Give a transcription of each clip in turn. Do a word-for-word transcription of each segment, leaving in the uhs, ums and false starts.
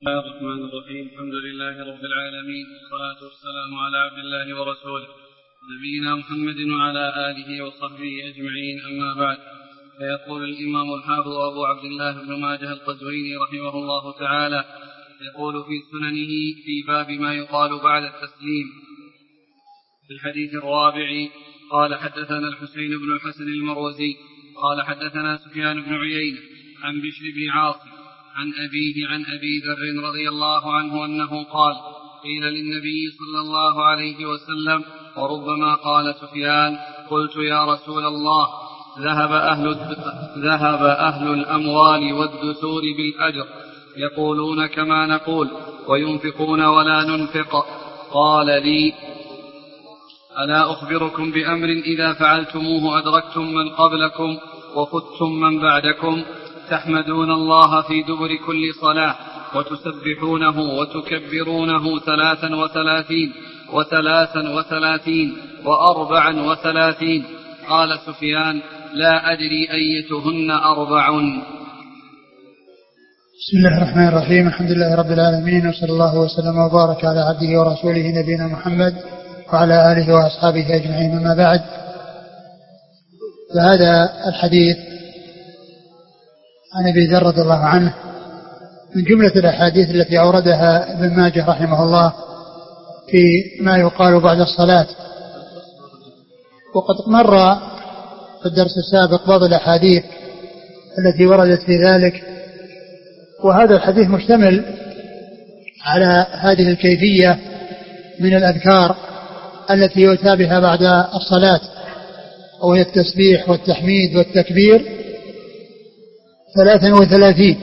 بسم الله الرحمن الرحيم. الحمد لله رب العالمين، والصلاة والسلام على عبد الله ورسوله نبينا محمد وعلى آله وصحبه أجمعين، أما بعد. فيقول الإمام الحافظ أبو عبد الله بن ماجه القزويني رحمه الله تعالى، يقول في سننه في باب ما يقال بعد التسليم في الحديث الرابع: قال حدثنا الحسين بن الحسن المروزي قال حدثنا سفيان بن عيينة عن بشر بن عاصم عن أبيه عن أبي ذر رضي الله عنه أنه قال: قيل للنبي صلى الله عليه وسلم، وربما قال سفيان: قلت يا رسول الله، ذهب أهل, ذهب أهل الأموال والدثور بالأجر، يقولون كما نقول وينفقون ولا ننفق. قال لي: ألا أخبركم بأمر إذا فعلتموه أدركتم من قبلكم وفتم من بعدكم، تحمدون الله في دبر كل صلاة، وتسبحونه وتكبرونه ثلاثا وثلاثين وثلاثا وثلاثين وأربعا وثلاثين. قال سفيان: لا أدري أيتهن أربع. بسم الله الرحمن الرحيم. الحمد لله رب العالمين، وصلى الله وسلم وبارك على عبده ورسوله نبينا محمد وعلى آله وأصحابه أجمعين، أما بعد. فهذا الحديث عن أبي ذر رضي الله عنه من جملة الأحاديث التي أوردها ابن ماجه رحمه الله في ما يقال بعد الصلاة، وقد مر في الدرس السابق بعض الأحاديث التي وردت في ذلك. وهذا الحديث مشتمل على هذه الكيفية من الأذكار التي يؤتى بها بعد الصلاة، وهي التسبيح والتحميد والتكبير ثلاثا وثلاثين،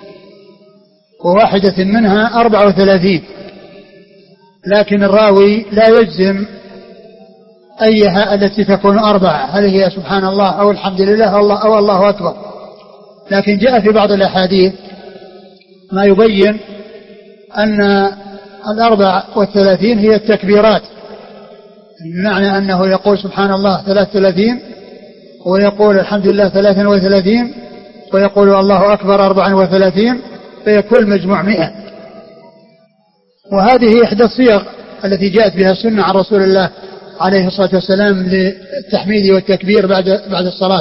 وواحدة منها أربع وثلاثين، لكن الراوي لا يجزم أيها التي تكون أربعة، هل هي سبحان الله أو الحمد لله أو الله, أو الله أكبر. لكن جاء في بعض الأحاديث ما يبين أن الأربع والثلاثين هي التكبيرات، بمعنى أنه يقول سبحان الله ثلاث ثلاثين، ويقول الحمد لله ثلاثا وثلاثين، ويقول الله أكبر أربعا وثلاثين، فيكون مجموع مئة. وهذه إحدى الصيغ التي جاءت بها السنة عن رسول الله عليه الصلاة والسلام للتحميد والتكبير بعد بعد الصلاة.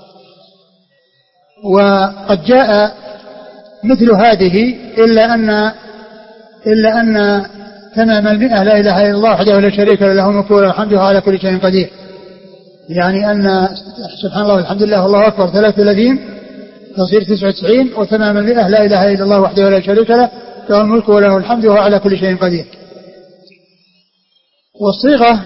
وقد جاء مثل هذه، إلا أن إلا أن تمام المئة لا إله إلا الله وحده لا شريك له، له الملك وله الحمد على كل شيء قدير. يعني أن سبحان الله والحمد لله والله أكبر ثلاث وثلاثين تصير تسعة وتسعين، وتمام المئة لا إله إلا الله وحده لا شريك له، له الملك وله الحمد وهو على كل شيء قدير. والصيغة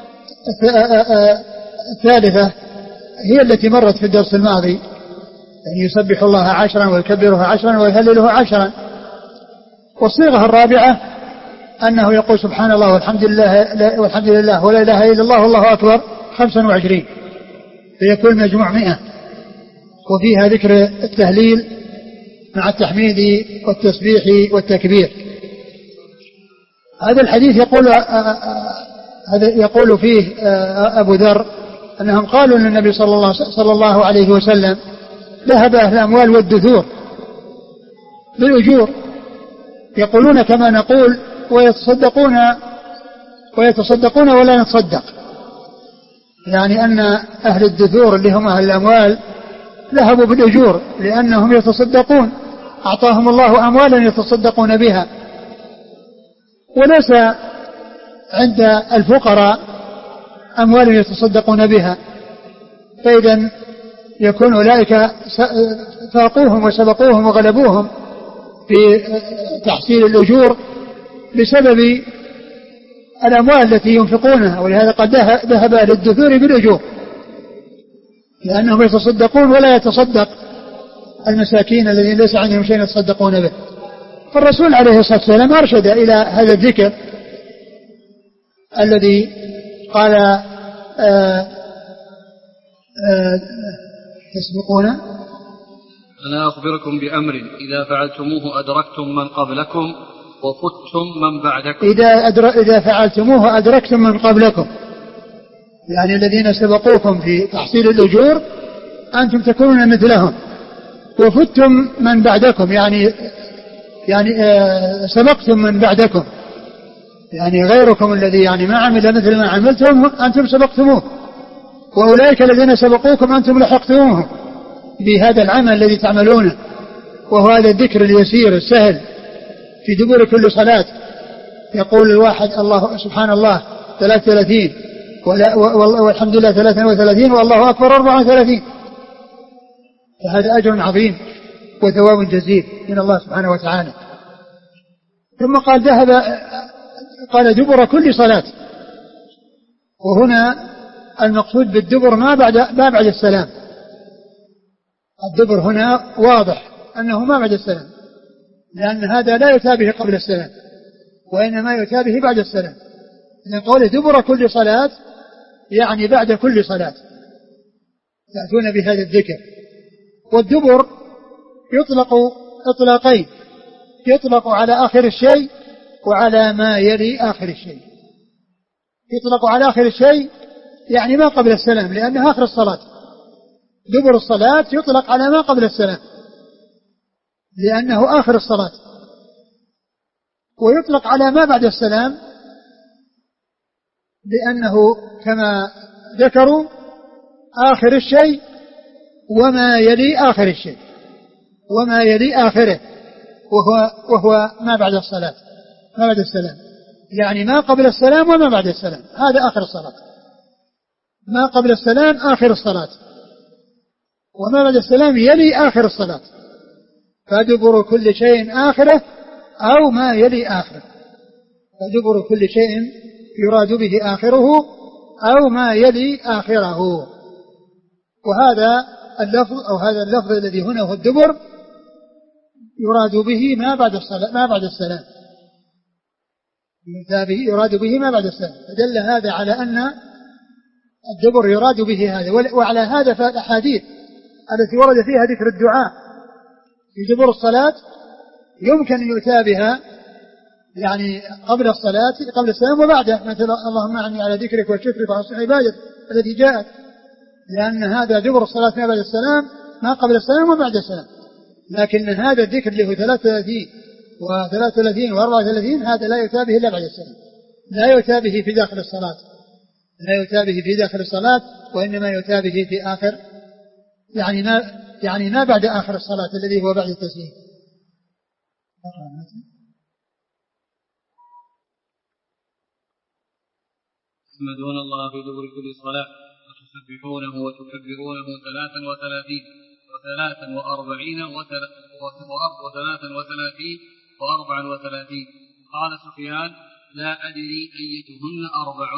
الثالثة هي التي مرت في الدرس الماضي، يعني يسبح الله عشرا ويكبره عشرا ويهلله عشرا. والصيغة الرابعة أنه يقول سبحان الله والحمد لله والحمد لله ولا إله إلا الله والله أكبر خمسا وعشرين، فيكون مجموع مئة، وفيها ذكر التهليل مع التحميد والتسبيح والتكبير. هذا الحديث يقول هذا يقول فيه أبو ذر أنهم قالوا للنبي صلى الله, صلى الله عليه وسلم: ذهب أهل الأموال والدثور بالأجور، يقولون كما نقول ويتصدقون ويتصدقون ولا نتصدق. يعني أن أهل الدثور اللي هم أهل الأموال ذهبوا بالأجور لأنهم يتصدقون، أعطاهم الله أموالا يتصدقون بها، وليس عند الفقراء أموال يتصدقون بها. فإذا يكون أولئك فاقوهم وسبقوهم وغلبوهم في تحصيل الأجور بسبب الأموال التي ينفقونها. ولهذا قد ذهب أهل الدثور بالأجور لأنهم يتصدقون ولا يتصدق المساكين الذين ليس عندهم شيء يتصدقون به. فالرسول عليه الصلاة والسلام أرشد إلى هذا الذكر الذي قال آآ آآ تسبقون. ألا أخبركم بأمر إذا فعلتموه أدركتم من قبلكم وفتم من بعدكم. إذا, إذا فعلتموه أدركتم من قبلكم، يعني الذين سبقوكم في تحصيل الأجور أنتم تكونون مثلهم، وفتم من بعدكم، يعني يعني آه سبقتم من بعدكم، يعني غيركم الذي يعني ما عمل مثل ما عملتم أنتم سبقتموه، وأولئك الذين سبقوكم أنتم لحقتموهم بهذا العمل الذي تعملونه، وهو هذا الذكر اليسير السهل في دبر كل صلاة. يقول الواحد الله سبحان الله ثلاث وثلاثين والحمد لله ثلاث وثلاثين والله أكبر أربع وثلاثين، فهذا أجر عظيم وثواب جزيل من الله سبحانه وتعالى. ثم قال ذهب قال دبر كل صلاة، وهنا المقصود بالدبر ما بعد ما بعد السلام. الدبر هنا واضح أنه ما بعد السلام، لأن هذا لا يتابه قبل السلام وإنما يتابه بعد السلام. إذن قوله دبر كل صلاة يعني بعد كل صلاة يأتون بهذا الذكر. والدبر يطلق إطلاقين، يطلق على آخر الشيء وعلى ما يلي آخر الشيء. يطلق على آخر الشيء يعني ما قبل السلام لأنه آخر الصلاة. دبر الصلاة يطلق على ما قبل السلام لأنه آخر الصلاة، ويطلق على ما بعد السلام لأنه كما ذكروا آخر الشيء وما يلي آخر الشيء وما يلي آخره، وهو, وهو ما بعد الصلاة ما بعد السلام، يعني ما قبل السلام وما بعد السلام، هذا آخر الصلاة. ما قبل السلام آخر الصلاة، وما بعد السلام يلي آخر الصلاة. فدبر كل شيء آخره أو ما يلي آخره، فدبر كل شيء يراد به آخره أو ما يلي آخره. وهذا اللفظ أو هذا اللفظ الذي هنا هو الدبر يراد به ما بعد الصلاة ما بعد السلام، يراد به ما بعد السلام. فدل هذا على أن الدبر يراد به هذا. وعلى هذا فالأحاديث التي ورد فيها ذكر الدعاء في دبر الصلاة يمكن أن يؤتى بها يعني قبل الصلاة قبل السلام وبعده، مثل اللهم أعني على ذكرك وشكرك وحسن عبادتك التي جاءت، لأن هذا دبر الصلاة ما بعد السلام ما قبل السلام وبعد السلام. لكن هذا الذكر اللي هو ثلاثة وثلاثين وثلاثة وثلاثين وأربعة وثلاثين هذا لا يؤتى به إلا بعد السلام، لا يؤتى به في داخل الصلاة، لا يؤتى به في داخل الصلاة، وإنما يؤتى به في آخر يعني ما يعني ما بعد آخر الصلاة الذي هو بعد التسليم. تحمدون الله في دبر كل صلاة وتسبحونه وتكبرونه ثلاثا وثلاثين وثلاثا وأربعين وثلاثا وثلاثين وأربعا وثلاثين. قال سفيان لا أدري أيتهن أربع.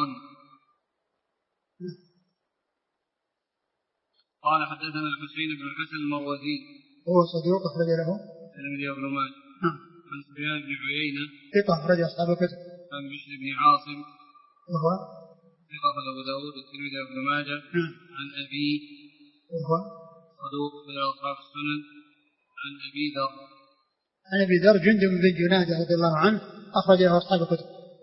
قال حدثنا الحسين بن الحسن المروزي هو صدوق أخرج له الترمذي وابن ماجه عن سفيان بن عيينة ثقة أخرج أصحاب الكتب عن بشر بن عاصم وهو ثقة أبو داود الترمذي وابن ماجه عن أبي وهو صدوق من أصحاب السنن عن أبي ذر عن أبي ذر جندب بن جنادة رضي الله عنه أخرج له أصحاب الكتب.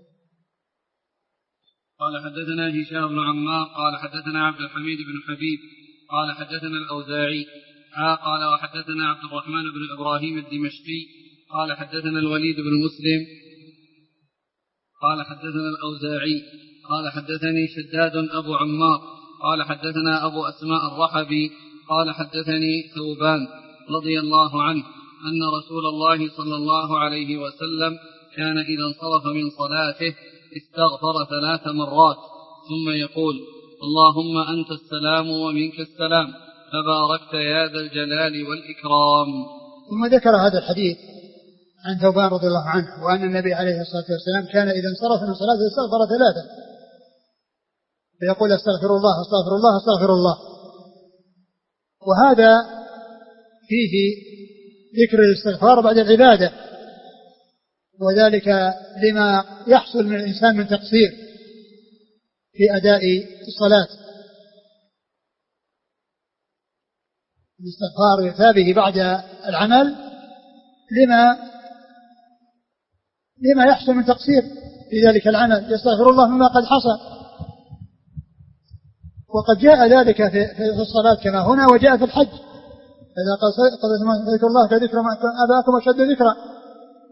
قال حدثنا هشام بن عمار قال حدثنا عبد الحميد بن حبيب قال حدثنا الأوزاعي قال وحدثنا عبد الرحمن بن إبراهيم الدمشقي قال حدثنا الوليد بن مسلم قال حدثنا الأوزاعي قال حدثني شداد أبو عمار قال حدثنا أبو أسماء الرحبي قال حدثني ثوبان رضي الله عنه أن رسول الله صلى الله عليه وسلم كان إذا انصرف من صلاته استغفر ثلاث مرات ثم يقول اللهم أنت السلام ومنك السلام تباركت يا ذا الجلال والإكرام. ثم ذكر هذا الحديث عن ثوبان رضي الله عنه وأن النبي عليه الصلاة والسلام كان إذا انصرف من صلاته استغفر ثلاثا فيقول استغفر الله استغفر الله استغفر الله. وهذا فيه ذكر الاستغفار بعد العبادة، وذلك لما يحصل من الإنسان من تقصير في أداء الصلاة. الاستغفار يثابه بعد العمل لما لما يحصل من تقصير في ذلك العمل، يستغفر الله مما قد حصل. وقد جاء ذلك في الصلاة كما هنا وجاء في الحج إذا قضيتم ذكر الله كذكر أباكم أشد ذكرا.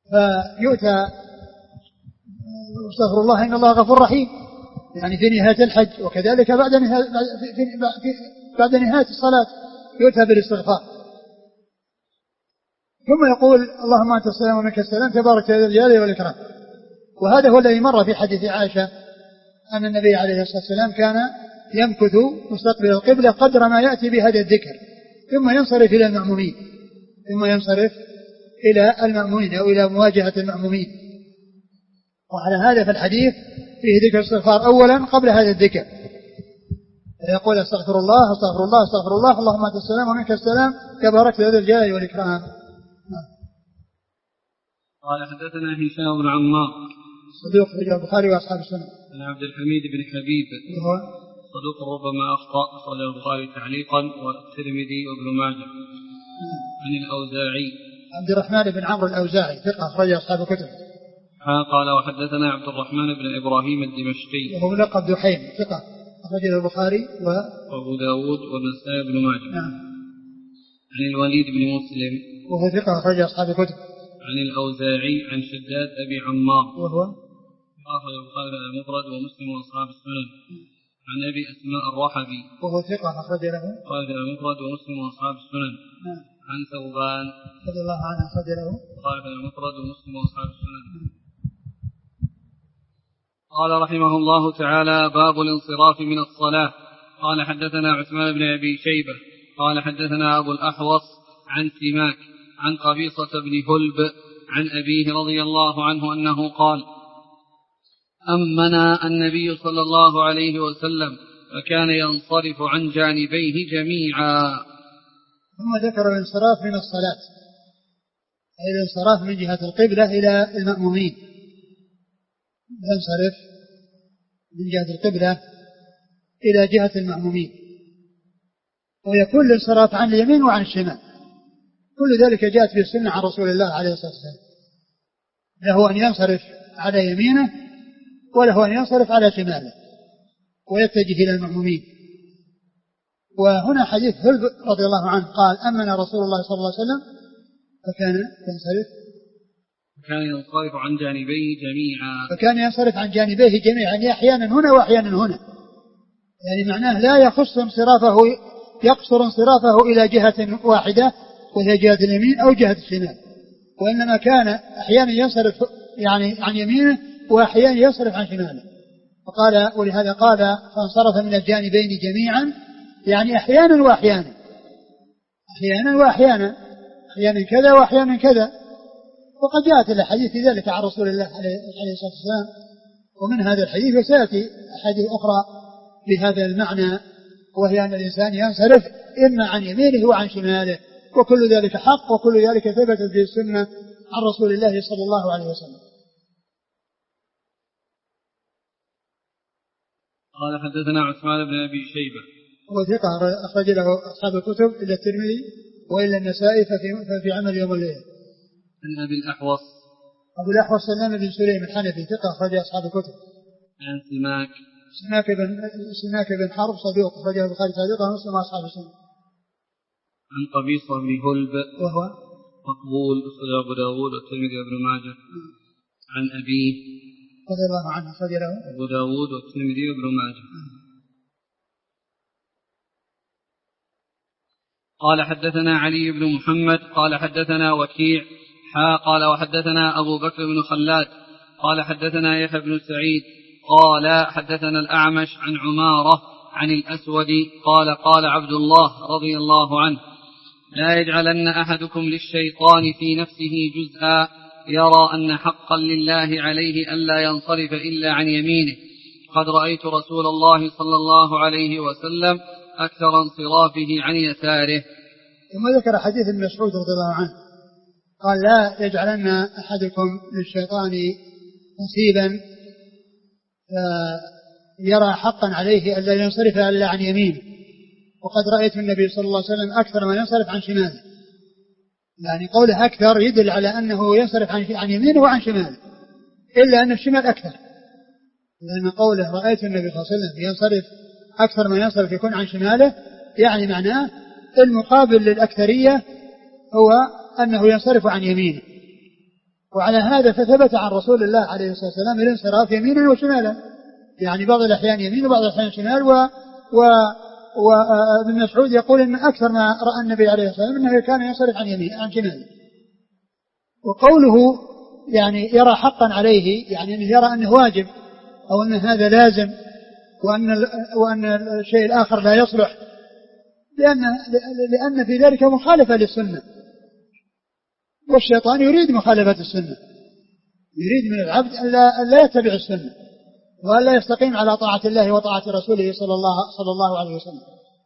فيؤتى استغفر الله إن الله غفور رحيم، يعني في نهاية الحج، وكذلك بعد نهاية, بعد نهاية الصلاة يؤتى بالاستغفار، ثم يقول اللهم أنت السلام ومنك السلام تبارك يا ذا الجلال والإكرام. وهذا هو الذي مر في حديث عائشة أن النبي عليه الصلاة والسلام كان يمكث مستقبل القبلة قدر ما يأتي بهذا الذكر ثم ينصرف إلى المأمومين ثم ينصرف إلى المأمومين أو إلى مواجهة المأمومين. وعلى هذا في الحديث فيه ذكر الاستغفار أولا قبل هذا الذكر، يقول استغفر الله استغفر الله استغفر الله اللهم أنت السلام ومنك السلام تبارك يا ذا الجلال والإكرام. قال حدثنا هشام بن عمار صدوق رجل البخاري وأصحاب السنة. عن عبد الحميد بن حبيب وهو صدوق ربما أخطأ، أخرجه البخاري تعليقا والترمذي وابن ماجه. عن الأوزاعي عبد الرحمن بن عمرو الأوزاعي ثقة أخرج أصحاب الكتب. قال وحدثنا عبد الرحمن بن إبراهيم الدمشقي وهو ملقب دحيم ثقة أخرجه البخاري و... وأبو داود والنسائي بن ماجه. نعم. عن الوليد بن مسلم وهو ثقة أخرج أصحاب الكتب. عن الأوزاعي عن شداد أبي عمار وهو أخرج البخاري المفرد ومسلم وأصحاب السنن. عن أبي أسماء الرحبي وهو ثقة أخرج له البخاري المفرد ومسلم وأصحاب السنن. نعم. عن ثوبان رضي الله عنه أخرج له البخاري المفرد ومسلم وأصحاب السنن. قال رحمه الله تعالى باب الانصراف من الصلاة. قال حدثنا عثمان بن أبي شيبة قال حدثنا أبو الأحوص عن سماك عن قبيصة بن هلب عن أبيه رضي الله عنه أنه قال أمنا النبي صلى الله عليه وسلم فكان ينصرف عن جانبيه جميعا. ثم ذكر الانصراف من الصلاة، أي الانصراف من جهة القبلة إلى المأمومين، ينصرف من جهة القبلة إلى جهة المأمومين، ويكون الانصراف عن اليمين وعن الشمال. كل ذلك جاءت في السنة عن رسول الله عليه الصلاة والسلام، له أن ينصرف على يمينه وله أن ينصرف على شماله ويتجه إلى المأمومين. وهنا حديث هلب رضي الله عنه قال أمن رسول الله صلى الله عليه وسلم فكان ينصرف فكان ينصرف عن جانبيه جميعا فكان ينصرف عن جانبيه جميعا، يعني أحيانا هنا وأحيانا هنا، يعني معناه لا يخص انصرافه يقصر انصرافه إلى جهة واحدة وهي جهة اليمين أو جهة الشمال، وإنما كان أحيانا ينصرف يعني عن يمينه وأحيانا ينصرف عن شماله. وقال ولهذا قال فانصرف من الجانبين جميعا، يعني أحيانا وأحيانا أحيانا وأحيانا أحيانا كذا وأحيانا كذا. وقد جاءت الحديث في ذلك عن رسول الله عليه الصلاة والسلام، ومن هذا الحديث وسيأتي أحاديث أخرى بهذا المعنى، وهي أن الإنسان ينصرف إما عن يمينه وعن شماله، وكل ذلك حق، وكل ذلك ثبت في السنة عن رسول الله صلى الله عليه وسلم. قال حدثنا عثمان بن أبي شيبة هو ثقة أخرج له أصحاب الكتب إلا الترمذي وإلا النسائي ففي, ففي عمل يوم الليل. عن أبي الأحوص أبو الأحوص سلام بن سليم الحنفي ثقة أخرج أصحاب الكتب. عن سماك سماك بن سماك بن حرب صدوق أخرجه البخاري صدوق ومسلم وأصحاب السنة. عن قبيصة بن هلب وهو مقبول أخرجه أبو داود والترمذي وابن ماجه. عن أبيه رضي الله عنه أخرج له أبو داود والترمذي وابن ماجه. قال حدثنا علي بن محمد قال حدثنا وكيع حا قال وحدثنا أبو بكر بن خلاد قال حدثنا يحيى بن سعيد قال حدثنا الأعمش عن عمارة عن الأسود قال قال عبد الله رضي الله عنه لا يجعلن أحدكم للشيطان في نفسه جزءا يرى أن حقا لله عليه ألا ينصرف إلا عن يمينه، قد رأيت رسول الله صلى الله عليه وسلم أكثر انصرافه عن يساره. ثم ذكر حديث ابن مسعود رضي الله عنه قال لا يجعلن أحدكم للشيطان نصيبا يرى حقا عليه ألا ينصرف إلا عن يمينه، وقد رأيت النبي صلى الله عليه وسلم أكثر ما ينصرف عن شماله، يعني قوله أكثر يدل على أنه ينصرف عن يمينه وعن شماله، إلا أن الشمال أكثر، لأن قوله رأيت النبي صلى الله عليه وسلم ينصرف أكثر ما ينصرف يكون عن شماله، يعني معناه المقابل للأكثرية هو أنه ينصرف عن يمينه، وعلى هذا فثبت عن رسول الله عليه الصلاة والسلام الانصراف يمينا وشمالا، يعني بعض الأحيان يمين وبعض الأحيان شمال. و و وابن مسعود يقول إن أكثر ما رأى النبي عليه الصلاة والسلام أنه كان ينصرف عن يمين عن شماله. وقوله يعني يرى حقا عليه يعني أنه يرى أنه واجب أو أن هذا لازم وأن وأن الشيء الآخر لا يصلح، لأن لأن في ذلك مخالفة للسنة، والشيطان يريد مخالفة السنة، يريد من العبد أن لا يتبع السنة وأن لا يستقيم على طاعة الله وطاعة رسوله صلى الله صلى الله عليه وسلم.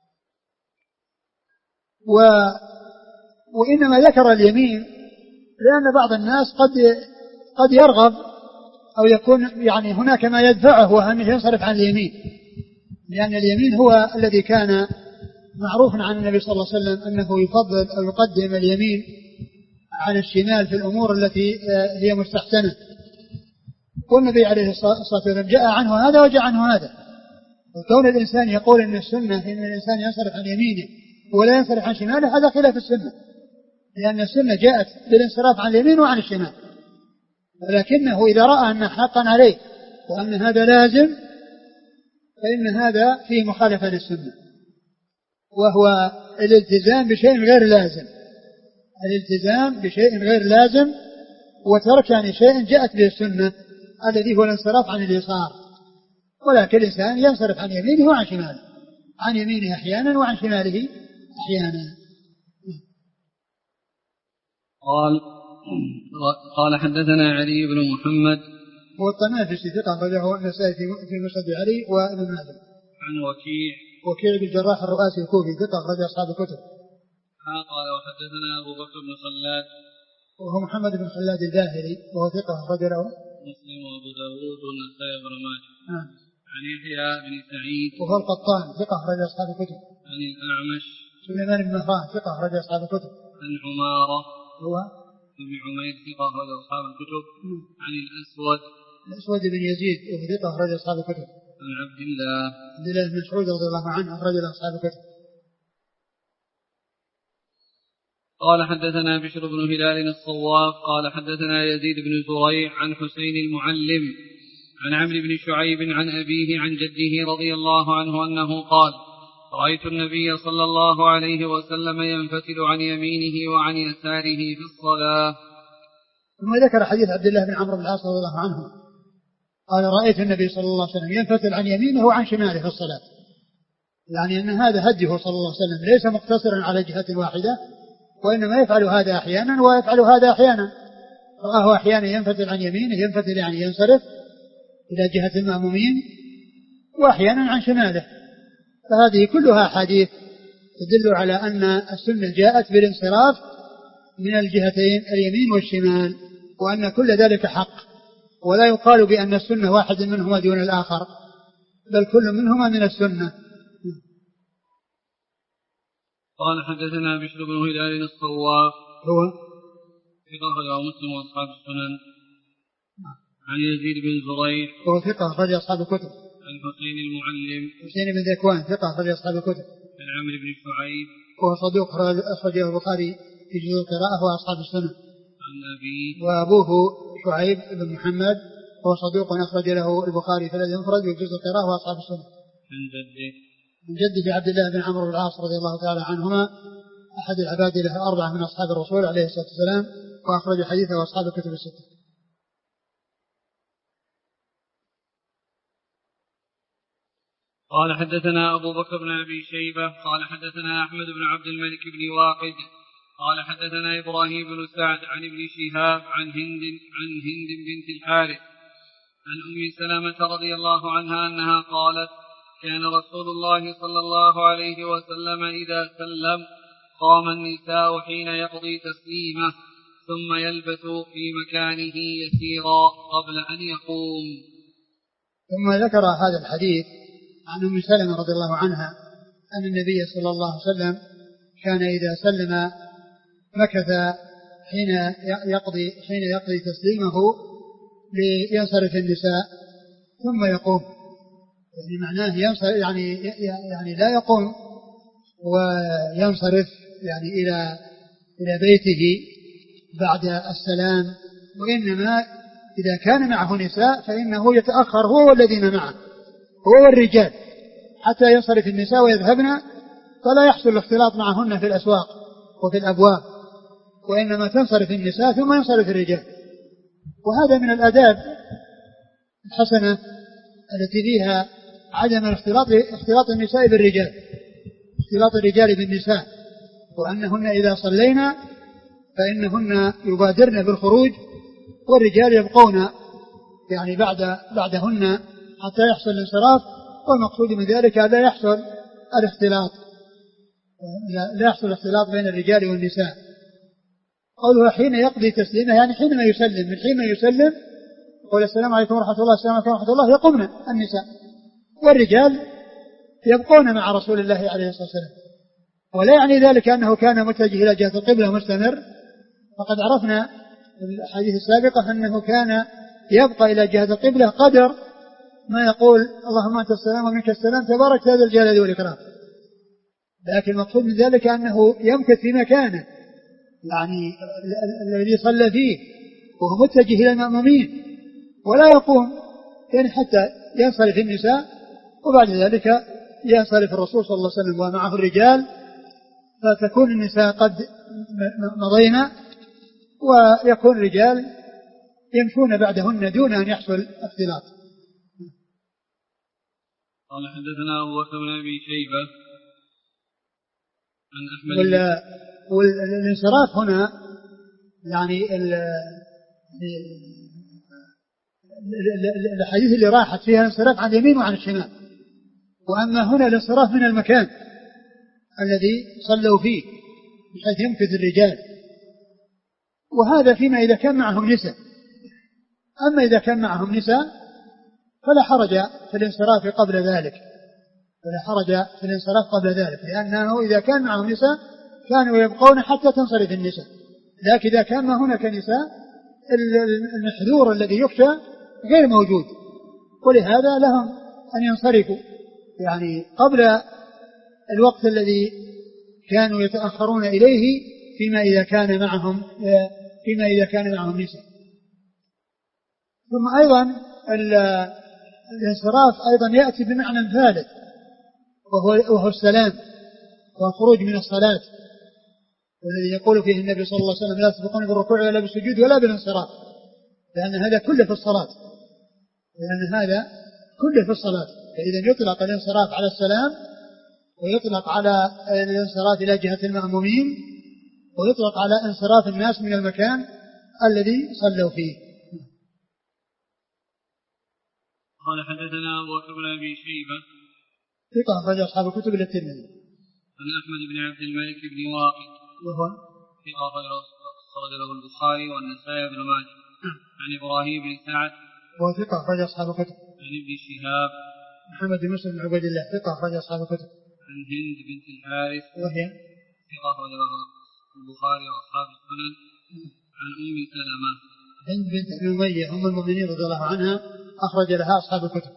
و وإنما ذكر اليمين لأن بعض الناس قد قد يرغب أو يكون يعني هناك ما يدفعه وهو أن ينصرف عن اليمين، لأن اليمين هو الذي كان معروفا عن النبي صلى الله عليه وسلم أنه يفضل أو يقدم اليمين عن الشمال في الأمور التي هي مستحسنة. والنبي عليه الصلاة والسلام جاء عنه هذا وجاء عنه هذا. وكون الإنسان يقول أن السنة أن الإنسان ينصرف عن يمينه ولا ينصرف عن شماله هذا خلاف السنة، لأن السنة جاءت بالانصراف عن اليمين وعن الشمال، ولكنه إذا رأى أن حقا عليه وأن هذا لازم فإن هذا فيه مخالفة للسنة، وهو الالتزام بشيء غير لازم، الالتزام بشيء غير لازم وترك يعني شيء جاءت به السنة الذي هو الانصراف عن اليسار. ولكن الإنسان ينصرف عن يمينه وعن شماله، عن يمينه أحيانا وعن شماله أحيانا. قال قال حدثنا علي بن محمد والطنافسي ثقة أخرجه النسائي في مسند علي وابن ماجه. عن وكيع وكيع بن الجراح الرؤاسي الكوفي ثقة أخرج أصحاب الكتب. قال وحدثنا أبو بكر بن خلاد وهو محمد بن خلاد الباهلي وهو ثقة أخرج له مسلم وأبو داود والنسائي بن ماجه. آه. عن يحيى بن سعيد وهو القطان ثقة أخرج أصحاب الكتب. عن الأعمش سليمان بن مهران ثقة أخرج أصحاب الكتب. عن عمارة هو بن عمير ثقة أخرج أصحاب الكتب. عن الأسود الأسود بن يزيد وهو ثقة أخرج أصحاب الكتب. عن عبد الله عبد الله بن مسعود رضي الله عنه أخرج له أصحاب الكتب. قال حدثنا بشر بن هلال الصواف قال حدثنا يزيد بن زريع عن حسين المعلم عن عمرو بن شعيب عن أبيه عن جده رضي الله عنه أنه قال رأيت النبي صلى الله عليه وسلم ينفتل عن يمينه وعن يساره في الصلاة. ثم ذكر حديث عبد الله بن عمرو بن العاص رضي الله عنه قال رأيت النبي صلى الله عليه وسلم ينفتل عن يمينه وعن شماله في الصلاة، يعني أن هذا هديه صلى الله عليه وسلم ليس مقتصرا على جهة واحدة، وإنما يفعل هذا أحيانا ويفعل هذا أحيانا. رآه أحيانا ينفتل عن يمينه ينفتل يعني ينصرف إلى جهة المأمومين، وأحيانا عن شماله. فهذه كلها أحاديث تدل على أن السنة جاءت بالانصراف من الجهتين اليمين والشمال، وأن كل ذلك حق، ولا يقال بأن السنة واحد منهما دون الآخر، بل كل منهما من السنة. قال حدثنا بشر بن هلال الصواف هو ثقة أخرجه مسلم وأصحاب السنن. عن يزيد بن زريع هو ثقة أخرج أصحاب الكتب. عن حسين المعلم حسين بن ذكوان ثقة أخرج أصحاب الكتب. عن عمرو بن شعيب وهو صدوق أخرجه البخاري في جزء القراءة وأصحاب السنن. عن أبيه وأبوه شعيب بن محمد هو صدوق أخرج له البخاري في الذي ينفرد وجزء القراءة وأصحاب السنن. عن جده من جده عبد الله بن عمرو بن العاص رضي الله تعالى عنهما أحد العباد له أربعة من أصحاب الرسول عليه الصلاة والسلام، وأخرج حديثه أصحاب الكتب الستة. قال حدثنا أبو بكر بن أبي شيبة قال حدثنا أحمد بن عبد الملك بن واقد قال حدثنا إبراهيم بن سعد عن ابن شهاب عن هند عن هند بنت الحارث عن أم سلمة رضي الله عنها أنها قالت كان رسول الله صلى الله عليه وسلم إذا سلم قام النساء حين يقضي تسليمه ثم يلبث في مكانه يسيرا قبل أن يقوم. ثم ذكر هذا الحديث عن أم سلمة رضي الله عنها أن النبي صلى الله عليه وسلم كان إذا سلم مكث حين يقضي حين يقضي تسليمه لينصرف النساء ثم يقوم، يعني معناه ينصرف يعني يعني لا يقوم وينصرف يعني إلى إلى بيته بعد السلام، وإنما إذا كان معه نساء فإنه يتأخر هو والذين معه، هو والرجال، حتى ينصرف النساء ويذهبن، فلا يحصل الاختلاط معهن في الأسواق وفي الأبواب، وإنما تنصرف النساء ثم ينصرف الرجال. وهذا من الآداب الحسنة التي فيها عدم الاختلاط اختلاط النساء بالرجال، اختلاط الرجال بالنساء، وأنهن إذا صلينا فإنهن يبادرن بالخروج والرجال يبقون يعني بعد بعدهن حتى يحصل الانصراف. والمقصود من ذلك لا يحصل الاختلاط لا يحصل الاختلاط بين الرجال والنساء. قوله حين يقضي تسليمه يعني حينما يسلم، من حين يسلم يقول السلام عليكم ورحمة الله السلام عليكم ورحمة الله يقومن النساء، والرجال يبقون مع رسول الله عليه الصلاة والسلام. ولا يعني ذلك أنه كان متجه إلى جهة القبلة مستمر، فقد عرفنا الحديث السابقة أنه كان يبقى إلى جهة القبلة قدر ما يقول اللهم أنت السلام ومنك السلام تبارك هذا الجلال والإكرام، لكن المقصود من ذلك أنه يمكث في مكانه يعني الذي صلى فيه وهو متجه إلى المأمومين، ولا يقوم يعني حتى ينصرف النساء، وبعد ذلك ينصرف الرسول صلى الله عليه وسلم ومعه الرجال، فتكون النساء قد مضينا ويكون الرجال يمشون بعدهن دون أن يحصل اختلاط. قال حدثنا أبو بكر بن أبي شيبة عن أحمد وال... والانصراف هنا يعني الحديث اللي راحت فيها الانصراف عن اليمين وعن الشمال، وأما هنا الانصراف من المكان الذي صلوا فيه بحيث يمكث الرجال، وهذا فيما إذا كان معهم نساء. أما إذا كان معهم نساء فلا حرج في الانصراف قبل ذلك فلا حرج في الانصراف قبل ذلك لأنه إذا كان معهم نساء كانوا يبقون حتى تنصرف النساء، لكن إذا كان ما هناك نساء المحذور الذي يخشى غير موجود، ولهذا لهم أن ينصرفوا يعني قبل الوقت الذي كانوا يتأخرون إليه فيما إذا كان معهم فيما إذا كان معهم نساء. ثم أيضا الانصراف أيضا يأتي بمعنى ثالث وهو, وهو السلام والخروج من الصلاة، والذي يقول فيه النبي صلى الله عليه وسلم لا تسبقون بالركوع ولا بالسجود ولا بالانصراف، لأن هذا كله في الصلاة لأن هذا كله في الصلاة فإذا يطلق الانصراف على السلام، ويطلق على الانصراف إلى جهة المأمومين، ويطلق على انصراف الناس من المكان الذي صلوا فيه. قال حدثنا أبو بكر بن أبي شيبة ثقة أخرج أصحاب الكتب إلى الترمذي. عن أحمد بن عبد الملك بن واقد وهو ثقة أخرج له البخاري والنسائي بن ماجه. عن إبراهيم بن سعد وهو ثقة أخرج أصحاب الكتب. عن ابن شهاب محمد بن مسلم بن عبيد الله ثقة أخرج أصحاب الكتب. عن هند بنت الحارث وهي ثقة أخرج له البخاري وأصحاب السنن. عن أم سلمة هند بنت أمية أم المؤمنين رضي الله عنها أخرج لها أصحاب الكتب.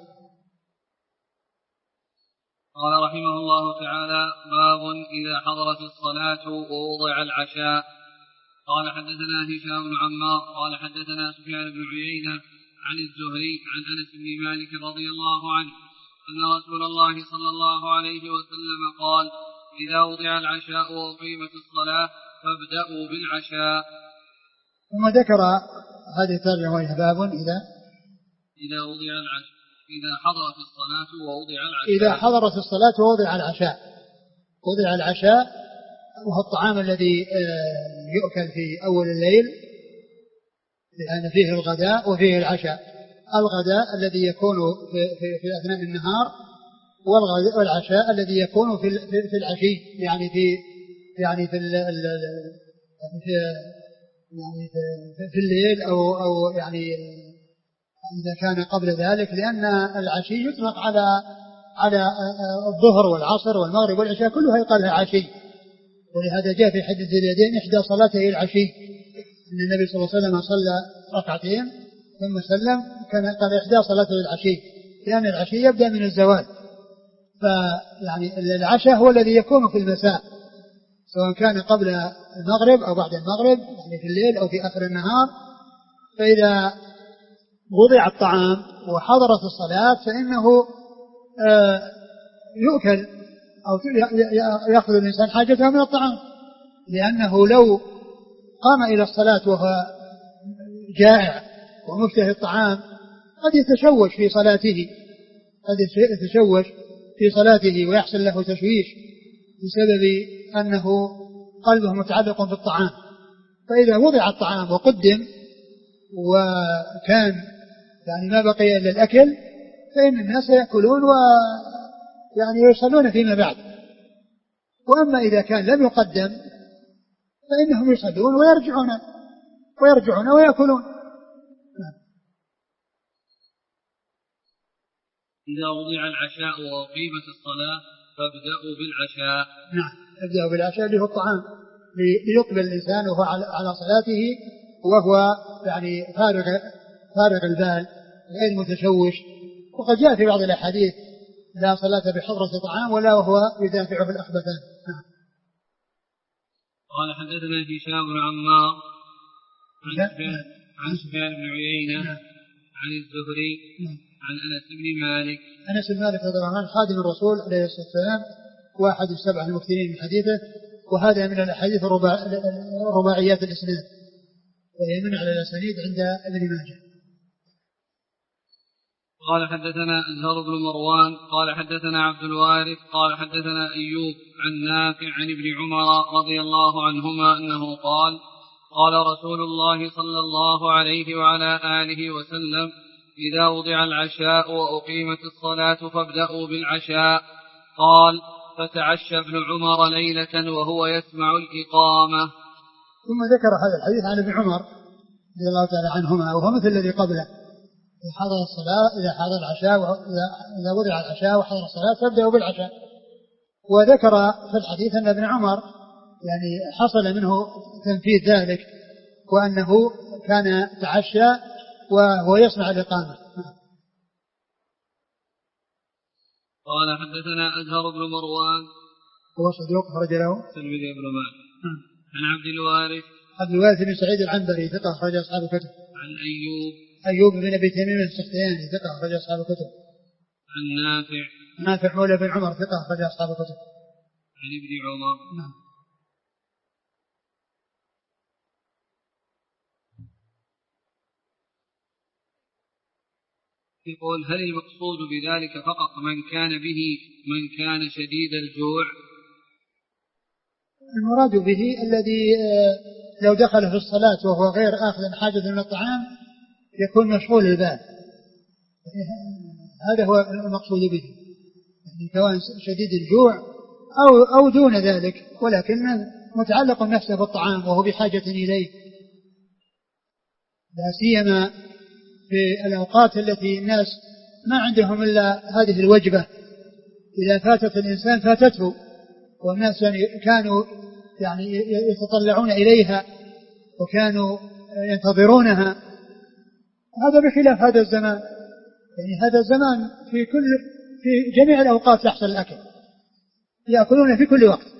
قال رحمه الله تعالى: باب إذا حضرت الصلاة ووضع العشاء. قال حدثنا هشام بن عمار قال حدثنا سفيان بن عيينة عن الزهري عن أنس بن مالك رضي الله عنه أن رسول الله صلى الله عليه وسلم قال: إذا وضع العشاء وأقيمت الصلاة فابدأوا بالعشاء. ثم ذكر هذه الترجمة وهي باب إذا إذا وضع العشاء إذا حضرت الصلاة ووضع العشاء إذا حضرت الصلاة ووضع العشاء. وضع العشاء وهو الطعام الذي يؤكل في أول الليل، لأن فيه الغداء وفيه العشاء. الغداء الذي يكون في, في, في أثناء النهار، والغداء والعشاء الذي يكون في, في, في العشي، يعني في يعني في, ال ال في يعني في, في الليل أو أو يعني إذا كان قبل ذلك، لأن العشي يطلق على على الظهر والعصر والمغرب والعشاء كلها يقال لها عشي. ولهذا جاء في حديث ذي اليدين إحدى صلاته العشي، أن النبي صلى الله عليه وسلم صلى ركعتين ثم سلم، كان قال إحدى صلاته العشي، لأن العشي يبدأ من الزوال. فيعني العشاء هو الذي يكون في المساء، سواء كان قبل المغرب أو بعد المغرب، يعني في الليل أو في آخر النهار. فإذا وضع الطعام وحضرت الصلاة فإنه يؤكل أو يأخذ الإنسان حاجته من الطعام، لأنه لو قام إلى الصلاة وهو جائع ومشتهي الطعام قد يتشوش في صلاته قد يتشوش في صلاته ويحصل له تشويش بسبب أنه قلبه متعلق بالطعام. فإذا وضع الطعام وقدم وكان يعني ما بقي إلا الأكل فإن الناس يأكلون ويعني يصلون فيما بعد. وأما إذا كان لم يقدم فإنهم يصلون ويرجعون ويرجعون ويأكلون. إذا وضع العشاء وأقيمت الصلاة فابدأوا بالعشاء. نعم، ابدأوا بالعشاء اللي هو الطعام ليقبل الإنسان وهو على صلاته وهو يعني فارغ فارغ البال غير متشوش. وقد جاء في بعض الأحاديث لا صلاة بحضرة طعام ولا وهو يدافع بالأخبثان. نعم. قال حدثنا هشام بن عمار عن سفيان بن عيينة عن الزهري عن أنس بن مالك. أنس بن مالك رضي الله عنه خادم الرسول عليه الصلاة والسلام واحد السبعة المكثرين من حديثه، وهذا من الأحاديث الرباعيات الإسناد وهي من على الأسانيد عند ابن ماجه. قال حدثنا أزهر بن مروان قال حدثنا عبد الوارث قال حدثنا أيوب عن نافع عن ابن عمر رضي الله عنهما أنه قال قال رسول الله صلى الله عليه وعلى آله وسلم إذا وضع العشاء وأقيمت الصلاة فابدأوا بالعشاء. قال فتعشى ابن عمر ليلة وهو يسمع الإقامة. ثم ذكر هذا الحديث عن ابن عمر رضي الله تعالى عنهما وهو مثل الذي قبله. إذا حضر الصلاة إذا حضر العشاء إذا وضع العشاء وحضر الصلاة فابدأوا بالعشاء. وذكر في الحديث أن ابن عمر يعني حصل منه تنفيذ ذلك وأنه كان تعشى وهو يسمع الإقامة. قال حدثنا أزهر بن مروان هو صدوق خرج له الترمذي بن ماجه عن عبد الوارث عبد الوارث بن سعيد العنبري ثقة أخرج أصحاب الكتب. عن أيوب أيوب بن أبي تميم السختياني ثقة أخرج أصحاب الكتب. عن نافع نافع مولى بن عمر ثقة أخرج أصحاب الكتب. عن ابن عمر. نعم. يقول هل المقصود بذلك فقط من كان به من كان شديد الجوع؟ المراد به الذي لو دخل في الصلاة وهو غير آخذ حاجة من الطعام يكون مشغول البال، هذا هو المقصود به، يعني سواء شديد الجوع أو أو دون ذلك، ولكن متعلق نفسه بالطعام وهو بحاجة إليه، لا سيما في الأوقات التي الناس ما عندهم إلا هذه الوجبة، إذا فاتت الإنسان فاتته، والناس يعني كانوا يعني يتطلعون إليها وكانوا ينتظرونها. هذا بخلاف هذا الزمان، يعني هذا الزمان في كل في جميع الأوقات يحصل الأكل، يأكلون في كل وقت.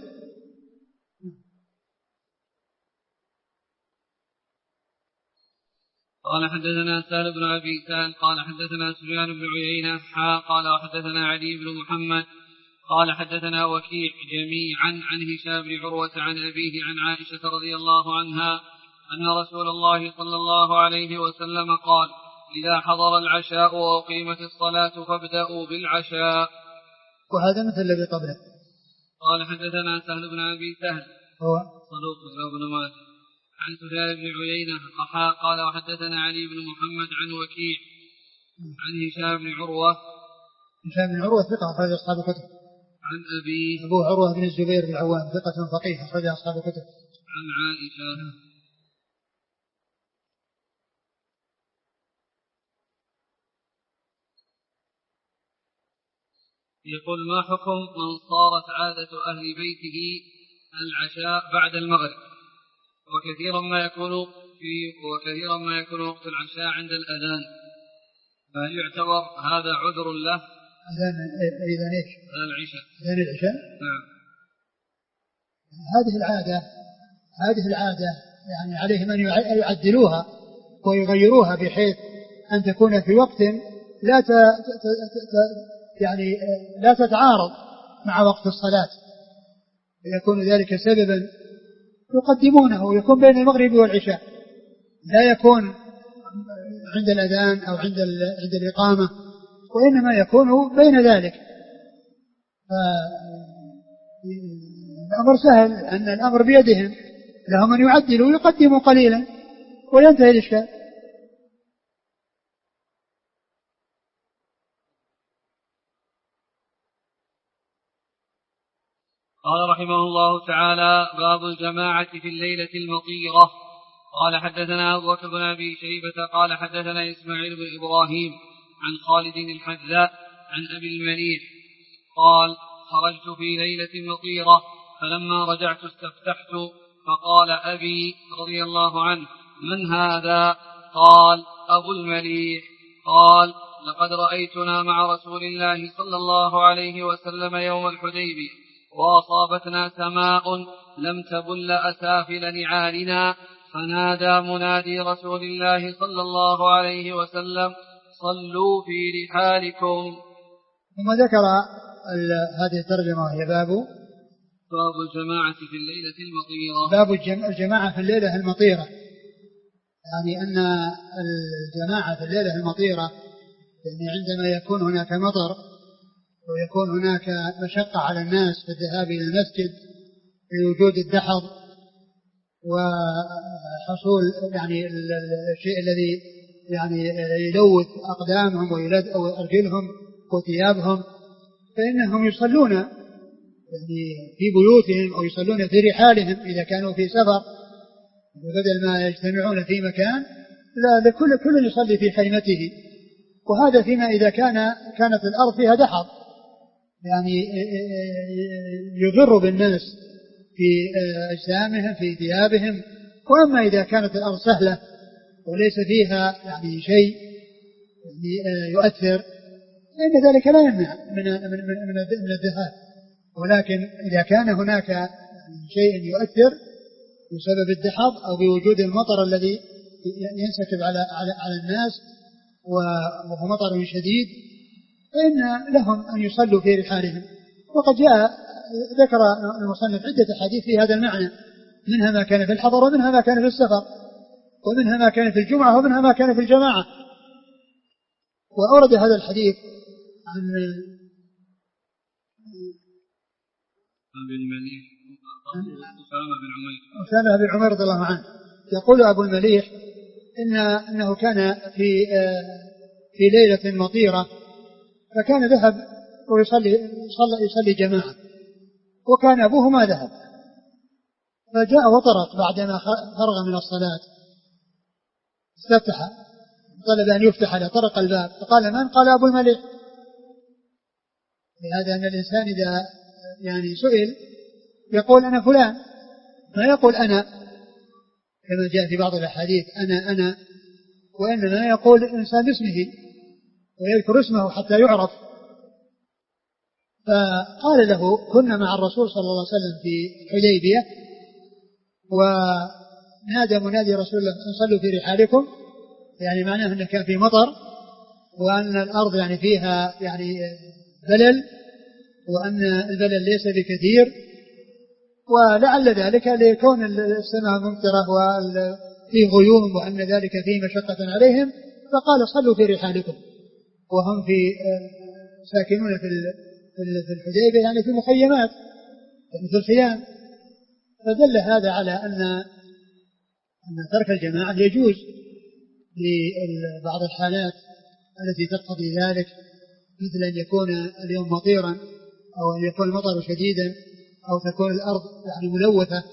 قال حدثنا سهل بن أبي سهل قال حدثنا سفيان بن عيينة حا قال وحدثنا علي بن محمد قال حدثنا وكيع جميعا عن هشام بن عروة عن أبيه عن عائشة رضي الله عنها أن رسول الله صلى الله عليه وسلم قال إذا حضر العشاء وأقيمت الصلاة فابدأوا بالعشاء. وهذا مثل الذي قبله. قال حدثنا سهل بن أبي سهل هو صدوق بن ماجه عن سفيان بن عيينة قال وحدثنا علي بن محمد عن وكيع عن هشام بن عروة. هشام بن عروة ثقة أخرج أصحاب الكتب. عن أبي أبو عروة بن الزبير بن العوام ثقة فقيه أخرج أصحاب الكتب. عن عائشة. يقول ما حكم من صارت عادة أهل بيته العشاء بعد المغرب وكثيرا ما يكون في وكثيرا ما يكون وقت العشاء عند الأذان، فهل يعتبر هذا عذر له؟ أذان أذان إيش؟ أذان العشاء. أذان العشاء. نعم. هذه العادة هذه العادة يعني عليهم أن يعدلوها ويغيروها بحيث أن تكون في وقت لا ت... ت... ت... يعني لا تتعارض مع وقت الصلاة، يكون ذلك سببا يقدمونه ويكون بين المغرب والعشاء، لا يكون عند الأذان أو عند عند الإقامة، وإنما يكون بين ذلك. الأمر سهل، أن الأمر بيدهم، لهم أن يعدلوا ويقدموا قليلا وينتهي الإشكال. قال رحمه الله تعالى: باب الجماعة في الليلة المطيرة. قال حدثنا أبو بكر بن أبي شيبة قال حدثنا إسماعيل بن إبراهيم عن خالد الحذاء عن أبي المليح قال: خرجت في ليلة مطيرة فلما رجعت استفتحت فقال أبي رضي الله عنه: من هذا؟ قال: أبو المليح. قال: لقد رأيتنا مع رسول الله صلى الله عليه وسلم يوم الحديبية وأصابتنا سماء لم تبل أسافل نعالنا، فنادى منادي رسول الله صلى الله عليه وسلم: صلوا في رحالكم. ثم ذكر هذه الترجمة وهي باب باب الجماعة في الليلة المطيرة. باب الجماعة في الليلة المطيرة، يعني أن الجماعة في الليلة المطيرة يعني عندما يكون هناك مطر ويكون هناك مشقة على الناس في الذهاب إلى المسجد لوجود الدحض وحصول يعني الشيء الذي يعني يلوث أقدامهم ويلد أرجلهم وثيابهم، فإنهم يصلون يعني في بيوتهم أو يصلون في رحالهم إذا كانوا في سفر، بدل ما يجتمعون في مكان لا، لكل كل يصلي في خيمته. وهذا فيما إذا كان كانت الأرض فيها دحض يعني يضر بالناس في أجسامهم في ثيابهم. وأما إذا كانت الأرض سهلة وليس فيها يعني شيء يعني يؤثر فإن ذلك لا يمنع من من الذهاب، ولكن إذا كان هناك شيء يؤثر بسبب الدحض أو بوجود المطر الذي ينسكب على على على الناس وهو مطر شديد فإن لهم أن يصلوا في رحالهم. وقد جاء ذكر المصنف عدة حديث في هذا المعنى، منها ما كان في الحضر ومنها ما كان في السفر ومنها ما كان في الجمعة ومنها ما كان في الجماعة. وأورد هذا الحديث عن أبي المليح أسامة بن عمير أسامة بن عمير رضي الله عنه يقول أبو المليح إن أنه كان في في ليلة مطيرة فكان ذهب ويصلي يصلي, يصلي جماعة، وكان أبوه ما ذهب، فجاء وطرق بعدما فرغ من الصلاة استفتح طلب أن يفتح له، طرق الباب فقال: من؟ قال: أبو المليح. لهذا أن الإنسان إذا يعني سئل يقول أنا فلان، ما يقول أنا كما جاء في بعض الأحاديث أنا أنا وإنما يقول الإنسان باسمه ويذكر اسمه حتى يعرف. فقال له: كنا مع الرسول صلى الله عليه وسلم في الحديبية ونادى منادي رسول الله: صلوا في رحالكم، يعني معناه أنه كان في مطر وأن الأرض يعني فيها يعني بلل وأن البلل ليس بكثير، ولعل ذلك لكون السماء ممطرة وفيه غيوم وأن ذلك فيه مشقة عليهم، فقال: صلوا في رحالكم، وهم في ساكنون في في الحديبية يعني في مخيمات يعني في الخيام. فدل هذا على أن أن ترك الجماعة يجوز لبعض الحالات التي تقتضي ذلك، مثل أن يكون اليوم مطيرا أو أن يكون المطر شديدا أو تكون الأرض يعني ملوثة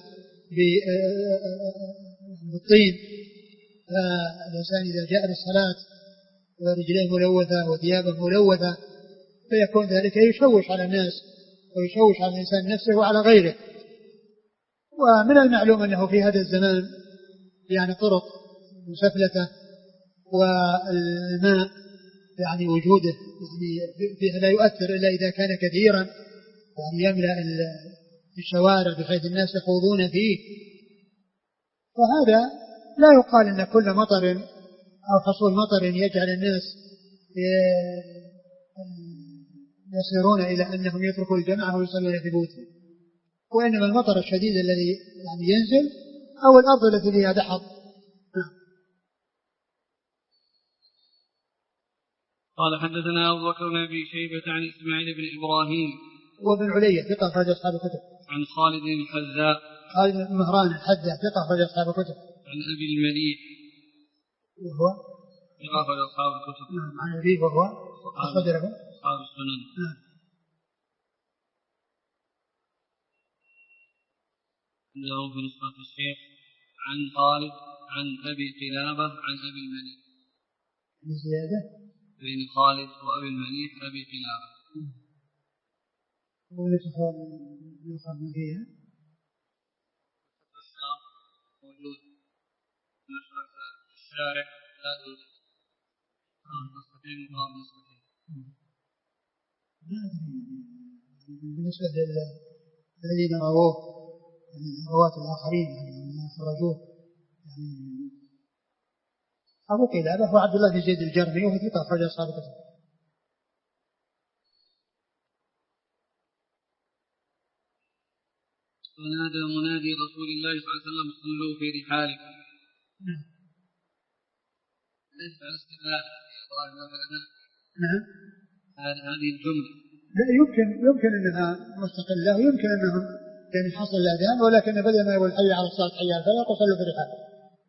بالطين، فالإنسان إذا جاء للصلاة ورجليه ملوثة وثيابه ملوثة فيكون ذلك يشوش على الناس ويشوش على الإنسان نفسه وعلى غيره. ومن المعلوم أنه في هذا الزمان يعني طرق مسفلتة والماء يعني وجوده يعني فيها لا يؤثر إلا إذا كان كثيرا يعني يملأ الشوارع بحيث الناس يخوضون فيه، فهذا لا يقال أن كل مطر أو حصول مطر يجعل الناس يصيرون إلى أنهم يتركوا الجماعة ويصلون في بيوتهم، وإنما المطر الشديد الذي يعني ينزل أو الأرض التي فيها دحض. قال حدثنا أبو بكر بن أبي شيبة عن إسماعيل بن إبراهيم وابن علية ثقة أخرج أصحاب الكتب. عن خالد الحذاء خالد بن مهران الحذاء ثقة أخرج أصحاب الكتب. عن أبي المليح وهو ثقة أخرج أصحاب الكتب. عن أبيه وهو أخرج له أصحاب السنن. له في نسخة الشيخ عن خالد عن أبي قلابة عن أبي المليح. زيادة بين خالد وأبي المليح أبي قلابة. ونسخة نسخة فيها موجود نسخة الشارع لا توجد. نسختين مقابل نسختين. بالنسبة للذين رووه الرواة الآخرين يعني خرجوه يعني أبو قلابة هو عبد الله بن زيد الجرمي وهو ثقة أخرج أصحاب الكتب. ونادى منادي رسول الله صلى الله عليه وسلم صلوا في رحالكم. نعم. ليس على استقلال نعم. هذه الجملة لا يمكن يمكن أنها مستقلة ويمكن أنهم يعني حصل الأذان ولكن بدل ما يقول حي على الصلاة حي على الفلاح وصلوا في رحالكم.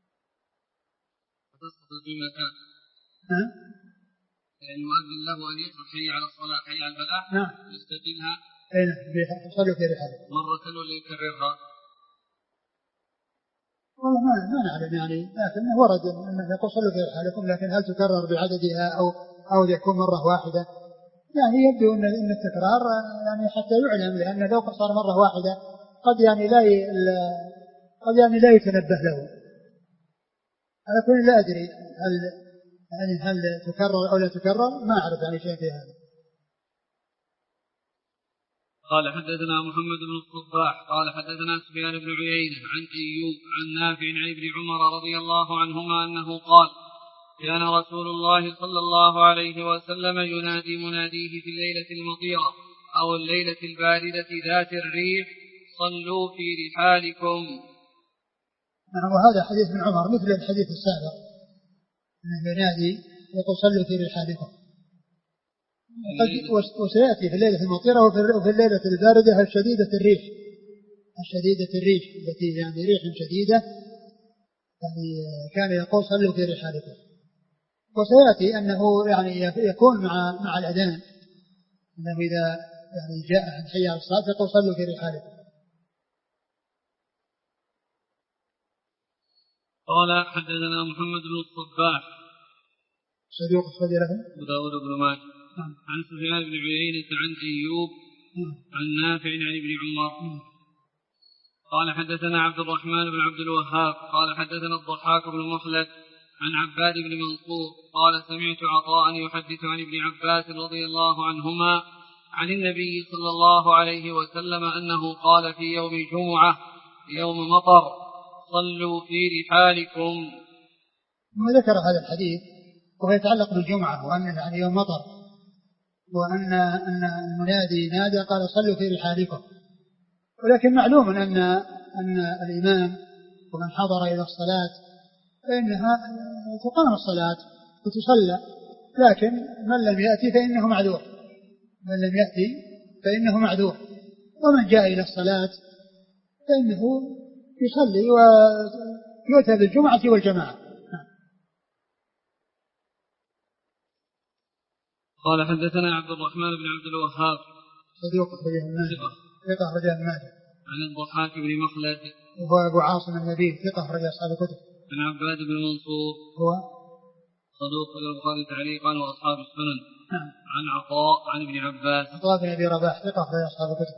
تسقط الجملتان. نعم. يعني يؤذن له أن يقرأ حي على الصلاة حي على الفلاح. نعم. يستقلها. أي نعم صلوا في رحالكم. مرة ولا يكررها؟ والله ما ما نعلم يعني لكن ورد أنه يقول صلوا في رحالكم لكن هل تكرر بعددها أو أو يكون مرة واحدة؟ يعني يبدو أن أن التكرار يعني حتى يعلم لأن لو صار مرة واحدة قد يعني لا ي... قد يعني لا يتنبه له. أنا كل لا أدري هل يعني هل تكرر أو لا تكرر ما أعرف يعني شيء في هذا. قال حدثنا محمد بن الصباح قال حدثنا سفيان بن عيينة عن أيوب عن نافع عن ابن عمر رضي الله عنهما أنه قال كان رسول الله صلى الله عليه وسلم ينادي مناديه في الليلة المطيرة أو الليلة الباردة ذات الريح صلوا في رحالكم. نعم. وهذا حديث ابن عمر مثل الحديث السابق أنه ينادي يقول صلوا في رحالكم. وسيأتي في الليلة المطيرة وفي الليلة الباردة الشديدة الريح الشديدة الريح التي يعني ريح شديدة يعني كان يقول صلوا في رحالكم. وسيأتي أنه يعني يكون مع مع الأذان أنه إذا يعني جاء حي على الصلاة يقول صلوا في رحالكم. قال حدثنا محمد بن الصباح صدوق أخرج له أبو داود بن ماجه عن سفيان بن عيينة عن أيوب عن نافع عن ابن عمر قال حدثنا عبد الرحمن بن عبد الوهاب قال حدثنا الضحاك بن مخلد عن عباد بن منصور قال سمعت عطاء يحدث عن ابن عباس رضي الله عنهما عن النبي صلى الله عليه وسلم أنه قال في يوم الجمعة يوم مطر صلوا في رحالكم. ثم ذكر هذا الحديث وهو يتعلق بالجمعة وأن يعني يوم مطر وأن أن المنادي نادى قال صلوا في رحالكم. ولكن معلوم أن أن الإمام ومن حضر إلى الصلاة فإنها تقام الصلاة وتصلى لكن من لم يأتي فإنه معذور من لم يأتي فإنه معذور ومن جاء إلى الصلاة فإنه يصلي ويؤتى بالجمعة والجماعة. قال حدثنا عبد الرحمن بن عبد الوهاب صدوق أخرجه الماجد ثقة أخرجه الماجد عن الضحاك بن مخلد وهو أبو عاصم النبيل ثقة أخرج أصحاب الكتب عن عباد بن منصور هو صدوق البخاري تعليقا وأصحاب السنن نعم. عن عطاء عن ابن عباس عطاء بن أبي رباح ثقة أخرج أصحاب الكتب.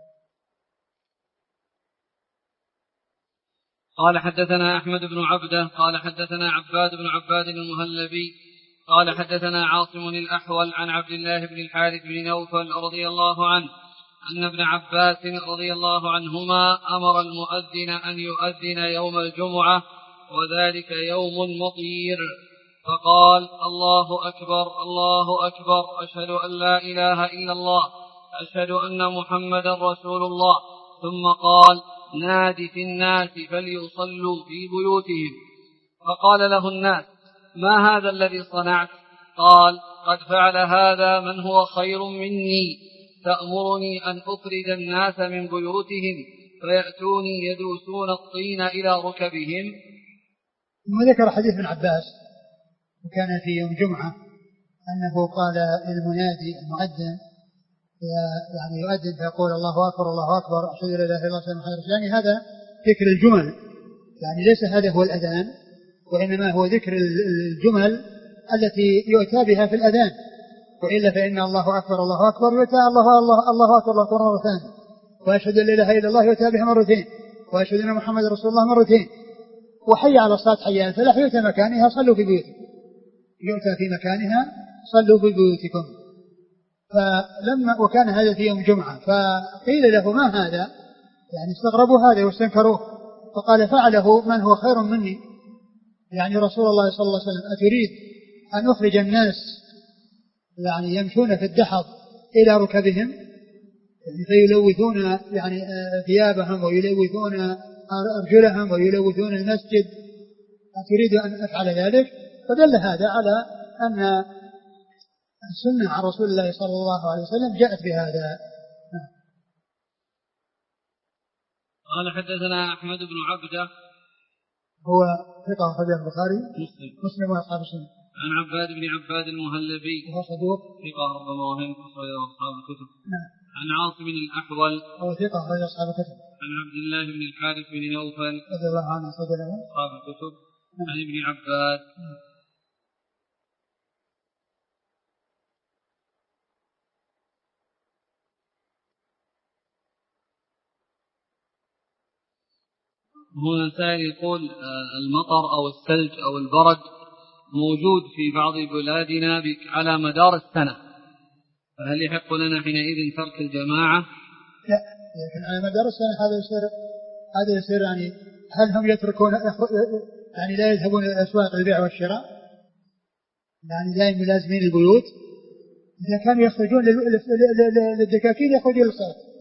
قال حدثنا أحمد بن عبده قال حدثنا عباد بن عباد المهلبي قال حدثنا عاصم الأحول عن عبد الله بن الحارث بن نوفل رضي الله عنه أن ابن عباس رضي الله عنهما أمر المؤذن أن يؤذن يوم الجمعة وذلك يوم مطير. فقال: الله أكبر الله أكبر، أشهد أن لا إله إلا الله، أشهد أن محمدا رسول الله. ثم قال: ناد في الناس فليصلوا في بيوتهم. فقال له الناس: ما هذا الذي صنعت؟ قال: قد فعل هذا من هو خير مني، تأمرني أن أخرج الناس من بيوتهم فيأتوني يدوسون الطين إلى ركبهم. ثم ذكر حديث ابن عباس وكان في يوم جمعة أنه قال للمنادي المؤذن يعني يؤذن فيقول: الله أكبر الله أكبر، أشهد أن لا إله إلا الله وأشهد أن محمدا رسول الله. يعني هذا ذكر الجمل، يعني ليس هذا هو الأذان، وإنما هو ذكر الجمل التي يؤتى بها في الأذان. وإلا فإن الله أكبر الله أكبر يؤتى الله الله الله أكبر الله أكبر مرة ثانية، وأشهد أن لا إله إلا الله يؤتى بها مرتين، وأشهد أن محمد رسول الله مرتين، وحي على الصلاة حي على الفلاح يؤتى مكانها صلوا في بيوتكم، يؤتى في مكانها صلوا في بيوتكم. فلما وكان هذا في يوم جمعة فقيل له: ما هذا؟ يعني استغربوا هذا واستنكروه. فقال: فعله من هو خير مني، يعني رسول الله صلى الله عليه وسلم. أتريد أن أخرج الناس يعني يمشون في الدحض إلى ركبهم فيلوثون يعني ثيابهم ويلوثون أرجلهم ويلوثون المسجد، أتريد أن أفعل ذلك؟ فدل هذا على أن السنة عن رسول الله صلى الله عليه وسلم جاءت بهذا. قال: حدثنا أحمد بن عبده هو ثقة أخرجه البخاري مسلم مسلم وأصحاب السنة. عن عباد بن عباد المهلبي وهو صدوق ثقة ربما وهم أخرجه أصحاب الكتب. نعم. عن عاصم الأحول هو ثقة أخرجه أصحاب الكتب. عن عبد الله بن الحارث بن نوفل رضي الله عنه أخرجه أصحاب الكتب. عن ابن عباس هنا سائل يقول: المطر أو الثلج أو البرد موجود في بعض بلادنا على مدار السنة، فهل يحق لنا حينئذ ترك الجماعة؟ لا، لكن على مدار السنة هذا يصير هذا يصير يعني هل هم يتركون يعني لا يذهبون إلى الأسواق البيع والشراء، يعني لا يلازمين البيوت؟ إذا كانوا يخرجون للدكاكين يخرجون للصلاة.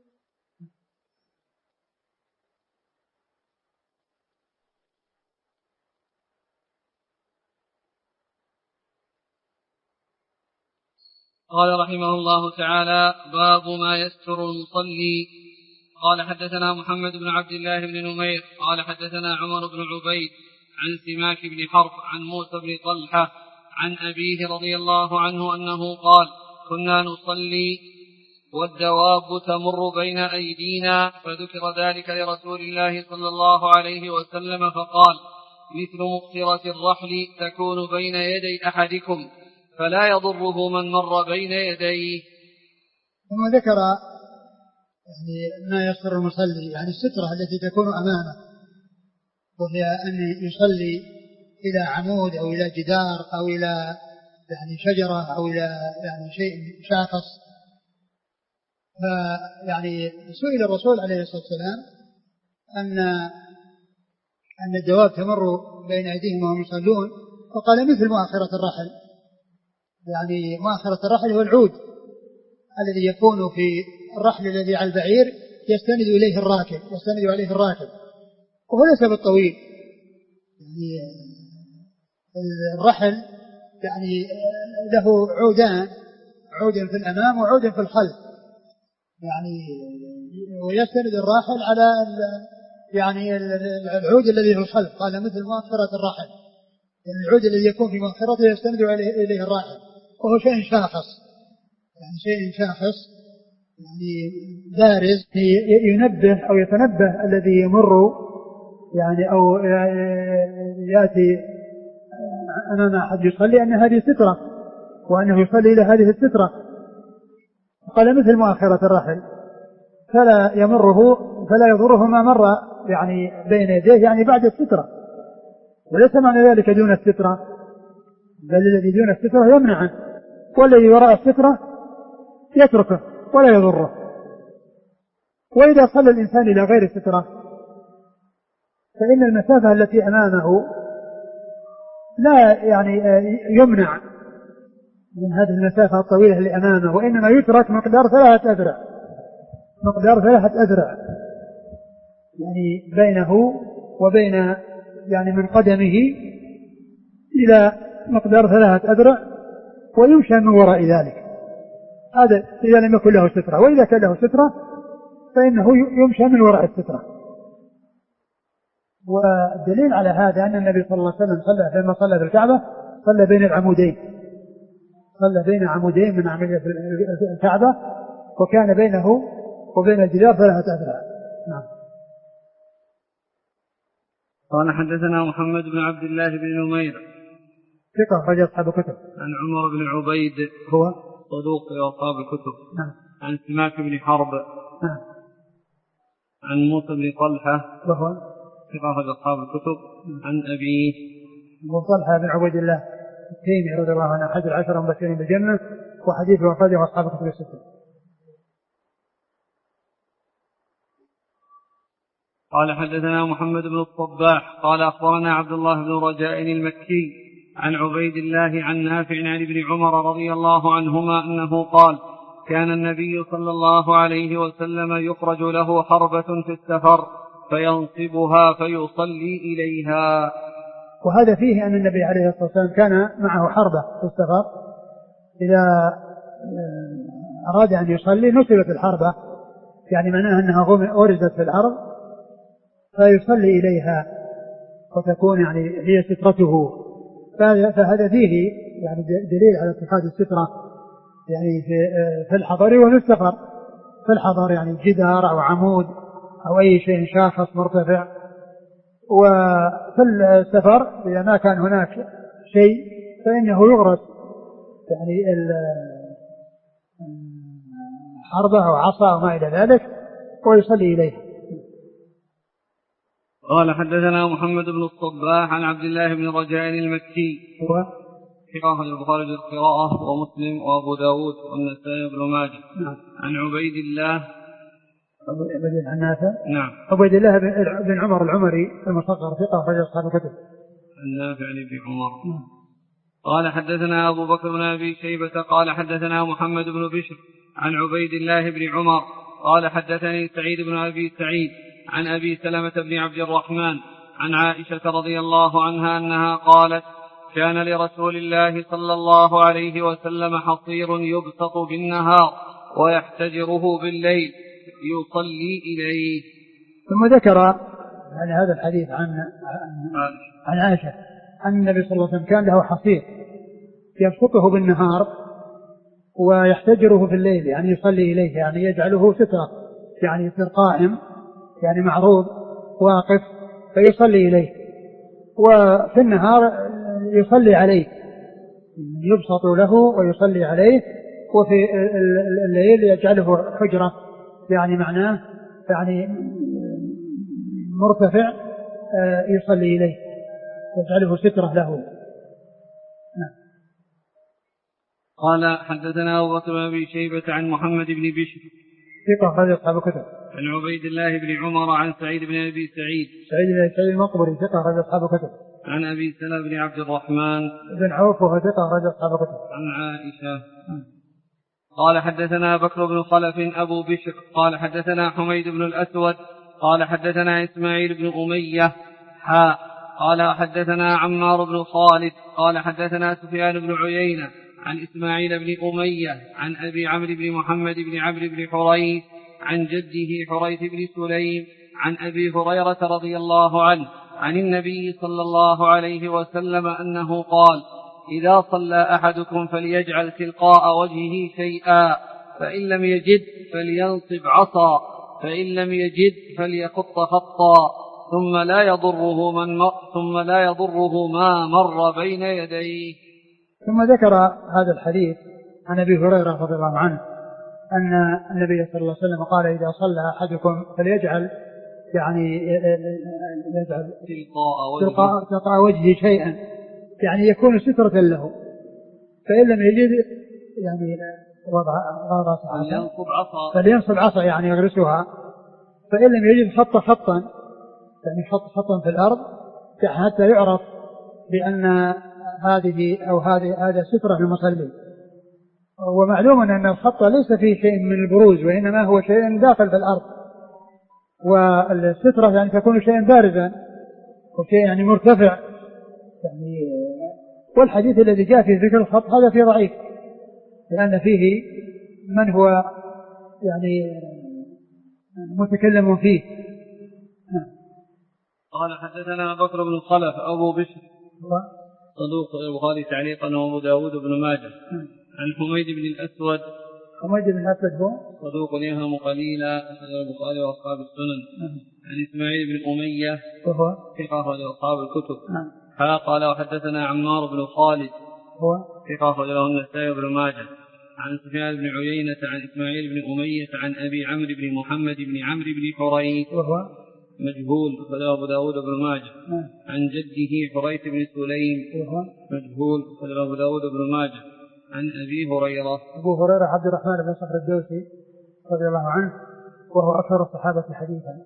قال رحمه الله تعالى: باب ما يستر المصلي. قال: حدثنا محمد بن عبد الله بن نمير قال: حدثنا عمر بن عبيد عن سماك بن حرب عن موسى بن طلحة عن أبيه رضي الله عنه أنه قال: كنا نصلي والدواب تمر بين أيدينا، فذكر ذلك لرسول الله صلى الله عليه وسلم فقال: مثل مقصرة الرحل تكون بين يدي أحدكم فلا يضره من مر بين يديه. ثم ذكر يعني ما يستر المصلي، يعني السترة التي تكون أمامه، وهي أن يصلي إلى عمود أو إلى جدار أو إلى يعني شجرة أو إلى يعني شيء شاخص. فيعني سئل الرسول عليه الصلاة والسلام أن أن الدواب تمر بين أيديهم وهم يصلون، فقال: مثل مؤخرة الرحل. يعني مؤخرة الرحل هو العود الذي يكون في الرحل الذي على البعير يستند إليه الراكب يستند عليه الراكب وهو ليس بالطويل. يعني الرحل يعني له عودان، عود في الأمام وعود في الخلف، يعني ويستند الراحل على يعني العود الذي في الخلف. قال: مثل مؤخرة الرحل، يعني العود الذي يكون في مؤخرته يستند إليه الراحل، وهو شيء شاخص، يعني شيء شاخص يعني بارز ينبه أو يتنبه الذي يمر يعني أو يأتي أمام أحد يصلي أن هذه سترة وأنه يصلي إلى هذه السترة. قال: مثل مؤخرة الرحل فلا يمره فلا يضره ما مر يعني بين يديه، يعني بعد السترة، وليس معنى ذلك دون السترة، بل الذي دون السترة يمنعه، والذي وراء السترة يتركه ولا يضره. وإذا صلى الإنسان إلى غير السترة فإن المسافة التي أمامه لا يعني يمنع من هذه المسافة الطويلة اللي أمامه، وإنما يترك مقدار ثلاثة أذرع، مقدار ثلاثة أذرع يعني بينه وبين يعني من قدمه إلى مقدار ثلاثة أذرع، ويمشى من وراء ذلك. هذا إذا لم يكن له سترة، وإذا كان له سترة فإنه يمشى من وراء السترة. والدليل على هذا أن النبي صلى الله عليه وسلم صلى لما صلى في الكعبة صلى بين العمودين، صلى بين عمودين من أعمدة الكعبة، وكان بينه وبين الجدار ثلاثة أذرع. نعم. قال حدثنا محمد بن عبد الله بن نمير ثقة أخرج أصحاب الكتب. عن عمر بن عبيد هو صدوق أصحاب الكتب. نعم. عن سماك بن حرب. نعم. عن موسى بن طلحة وهو ثقة أخرج أصحاب الكتب. عن أبيه وطلحة بن عبيد الله التيمي رضي الله عنه أحد العشرة المبشرين بالجنة، وحديثه أخرجه أصحاب الكتب الستة. قال حدثنا محمد بن الصباح قال أخبرنا عبد الله بن رجاء المكي عن عبيد الله عن نافع عن ابن عمر رضي الله عنهما أنه قال كان النبي صلى الله عليه وسلم يخرج له حربة في السفر فينصبها فيصلي إليها. وهذا فيه أن النبي عليه الصلاة والسلام كان معه حربة في السفر، إذا أراد أن يصلي نصبت الحربة، يعني معناها أنها أرزت في الأرض فيصلي إليها وتكون يعني هي سترته. فهذا فيه يعني دليل على اتخاذ السترة يعني في الحضر وفي السفر. في الحضر يعني جدار أو عمود أو أي شيء شاخص مرتفع، وفي السفر إذا ما كان هناك شيء فإنه يغرس يعني الحربة أو عصا أو ما إلى ذلك ويصلي إليها. قال حدثنا محمد بن الصباح عن عبد الله بن رجاء المكي هو قراءة البخاري للقراءة ومسلم وأبو داود والنسائي بن ماجه. نعم. عن عبيد الله عبيد عن نافع. نعم. عبيد الله بن عمر العمري المصغر ثقة أخرج أصحاب الكتب. عن نافع بن عمر. نعم. قال حدثنا أبو بكر بن أبي شيبة قال حدثنا محمد بن بشر عن عبيد الله بن عمر قال حدثني سعيد بن أبي سعيد عن أبي سلمة بن عبد الرحمن عن عائشة رضي الله عنها أنها قالت كان لرسول الله صلى الله عليه وسلم حصير يبسط بالنهار ويحتجره بالليل يصلي إليه. ثم ذكر يعني هذا الحديث عن عن عائشة أن النبي صلى الله عليه وسلم كان له حصير يبسطه بالنهار ويحتجره في الليل، يعني يصلي إليه، يعني يجعله سترة، يعني يصير قائم يعني معروض واقف فيصلي إليه، وفي النهار يصلي عليه، يبسط له ويصلي عليه، وفي الليل يجعله حجرة، يعني معناه يعني مرتفع يصلي إليه، يجعله سترة له. قال حدثنا أبو بكر بن أبي شيبة عن محمد بن بشر ثقة أخرج أصحاب الكتب. عن عبيد الله بن عمر عن سعيد بن أبي سعيد سعيد بن أبي سعيد المقبري ثقة أخرج أصحاب الكتب. عن أبي سلمة بن عبد الرحمن بن عوف وهو ثقة أخرج أصحاب الكتب. عن عائشة. قال حدثنا بكر بن خلف أبو بشر قال حدثنا حميد بن الأسود قال حدثنا إسماعيل بن أمية حاء قال حدثنا عمار بن خالد قال حدثنا سفيان بن عيينة عن إسماعيل بن أمية عن أبي عمرو بن محمد بن عمرو بن حريث عن جده حريث بن سليم عن أبي هريرة رضي الله عنه عن النبي صلى الله عليه وسلم أنه قال إذا صلى أحدكم فليجعل تلقاء وجهه شيئا، فإن لم يجد فلينصب عصا، فإن لم يجد فليخط خطا، ثم لا يضره من مر ثم لا يضره ما مر بين يديه. ثم ذكر هذا الحديث عن أبي هريرة رضي الله عنه أن النبي صلى الله عليه وسلم قال إذا صلى أحدكم فليجعل يعني يجعل تلقاء تلقاء وجهه شيئا، يعني يكون سترة له، فإن لم يجد يعني وضع عصا فلينصب عصا يعني يغرسها، فإن لم يجد خط خطا يعني خط خطا في الأرض حتى يعرف بأن هذه أو هذه هذا سترة للمصلي. ومعلوم أن الخط ليس فيه شيء من البروز وإنما هو شيء داخل في الأرض، والسترة يعني تكون شيء بارزا وشيء يعني مرتفع يعني. والحديث الذي جاء في ذكر الخط هذا فيه ضعيف، لأن فيه من هو يعني متكلم فيه. قال حدثنا بكر بن خلف أبو بشر صدوق البخاري تعليقا وأبو داود بن ماجه عن حميد بن الأسود. حميد بن الأسود هو صدوق يهم قليلا البخاري وأصحاب السنن. عن إسماعيل بن أمية وهو ثقة أصحاب الكتب. قال وحدثنا عمار بن خالد هو ثقة له النسائي بن ماجه. عن سفيان بن عيينة عن إسماعيل بن أمية عن أبي عمرو بن محمد بن عمرو بن حريث وهو مجهول فله أبو داود بن ماجه. عن جده حريث بن سليم وهو مجهول فله أبو داود بن ماجه. عن أبي هريرة أبو هريرة عبد الرحمن بن صخر الدوسي رضي الله عنه وهو أكثر الصحابة حديثا.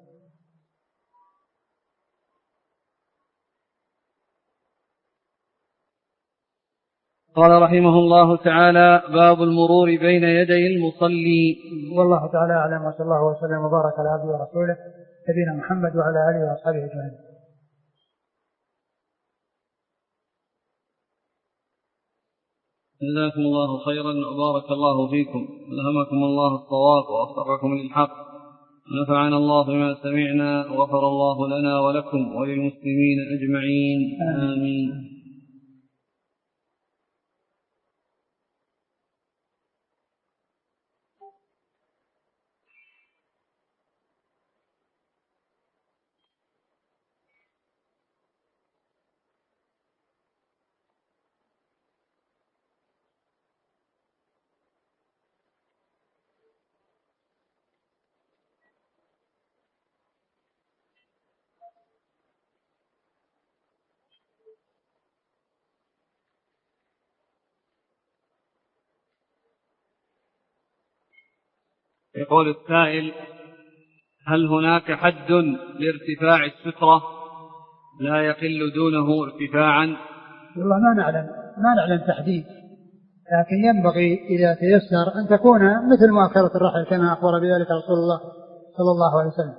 قال رحمه الله تعالى باب المرور بين يدي المصلي. والله تعالى أعلم، وصلى الله وسلم وبارك على عبده ورسوله نبينا محمد وعلى آله وأصحابه أجمعين. جزاكم الله خيرا وبارك الله فيكم، ألهمكم الله الصواب ووفقكم للحق، ونفعنا الله بما سمعنا وغفر الله لنا ولكم وللمسلمين أجمعين آمين. يقول السائل: هل هناك حد لارتفاع السترة لا يقل دونه ارتفاعا؟ والله ما نعلم ما نعلم تحديد، لكن ينبغي إذا تيسر أن تكون مثل مؤخرة الرحل كما أخبر بذلك رسول الله صلى الله عليه وسلم،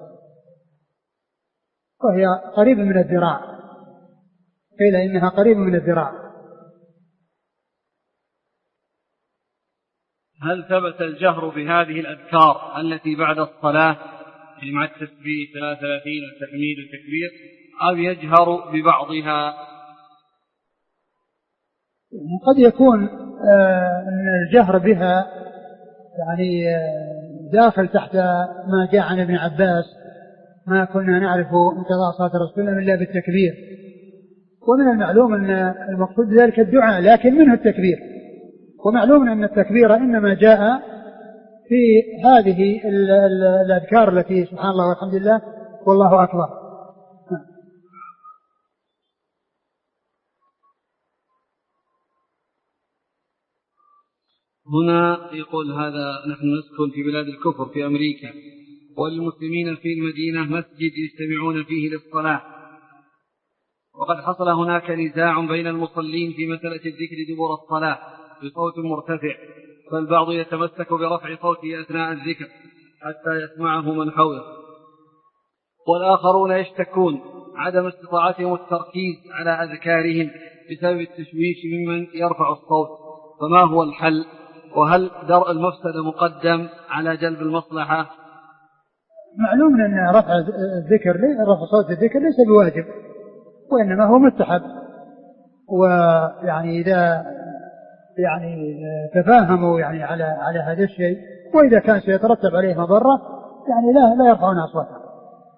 وهي قريبة من الذراع، قيل إنها قريبة من الذراع. هل ثبت الجهر بهذه الأذكار التي بعد الصلاة مع التسبيح ثلاث وثلاثين والتحميد والتكبير، أو يجهر ببعضها؟ قد يكون أن الجهر بها يعني داخل تحت ما جاء عن ابن عباس: ما كنا نعرف انقضاء صلاة الرسول إلا بالتكبير. ومن المعلوم أن المقصود ذلك الدعاء، لكن منه التكبير، ومعلوم أن التكبير إنما جاء في هذه الأذكار التي سبحان الله والحمد لله والله أكبر. هنا يقول هذا: نحن نسكن في بلاد الكفر في أمريكا، والمسلمين في المدينة مسجد يجتمعون فيه للصلاة، وقد حصل هناك نزاع بين المصلين في مسألة الذكر دبر الصلاة بصوت مرتفع، فالبعض يتمسك برفع صوته أثناء الذكر حتى يسمعه من حوله، والآخرون يشتكون عدم استطاعتهم التركيز على أذكارهم بسبب التشويش ممن يرفع الصوت، فما هو الحل؟ وهل درء المفسدة مقدم على جلب المصلحة؟ معلوم أن رفع الذكر رفع صوت الذكر ليس بواجب، وإنما هو مستحب، ويعني إذا يعني تفاهموا يعني على على هذا الشيء، وإذا كان سيترتب عليه مضرة يعني لا لا يرفعون أصواتهم.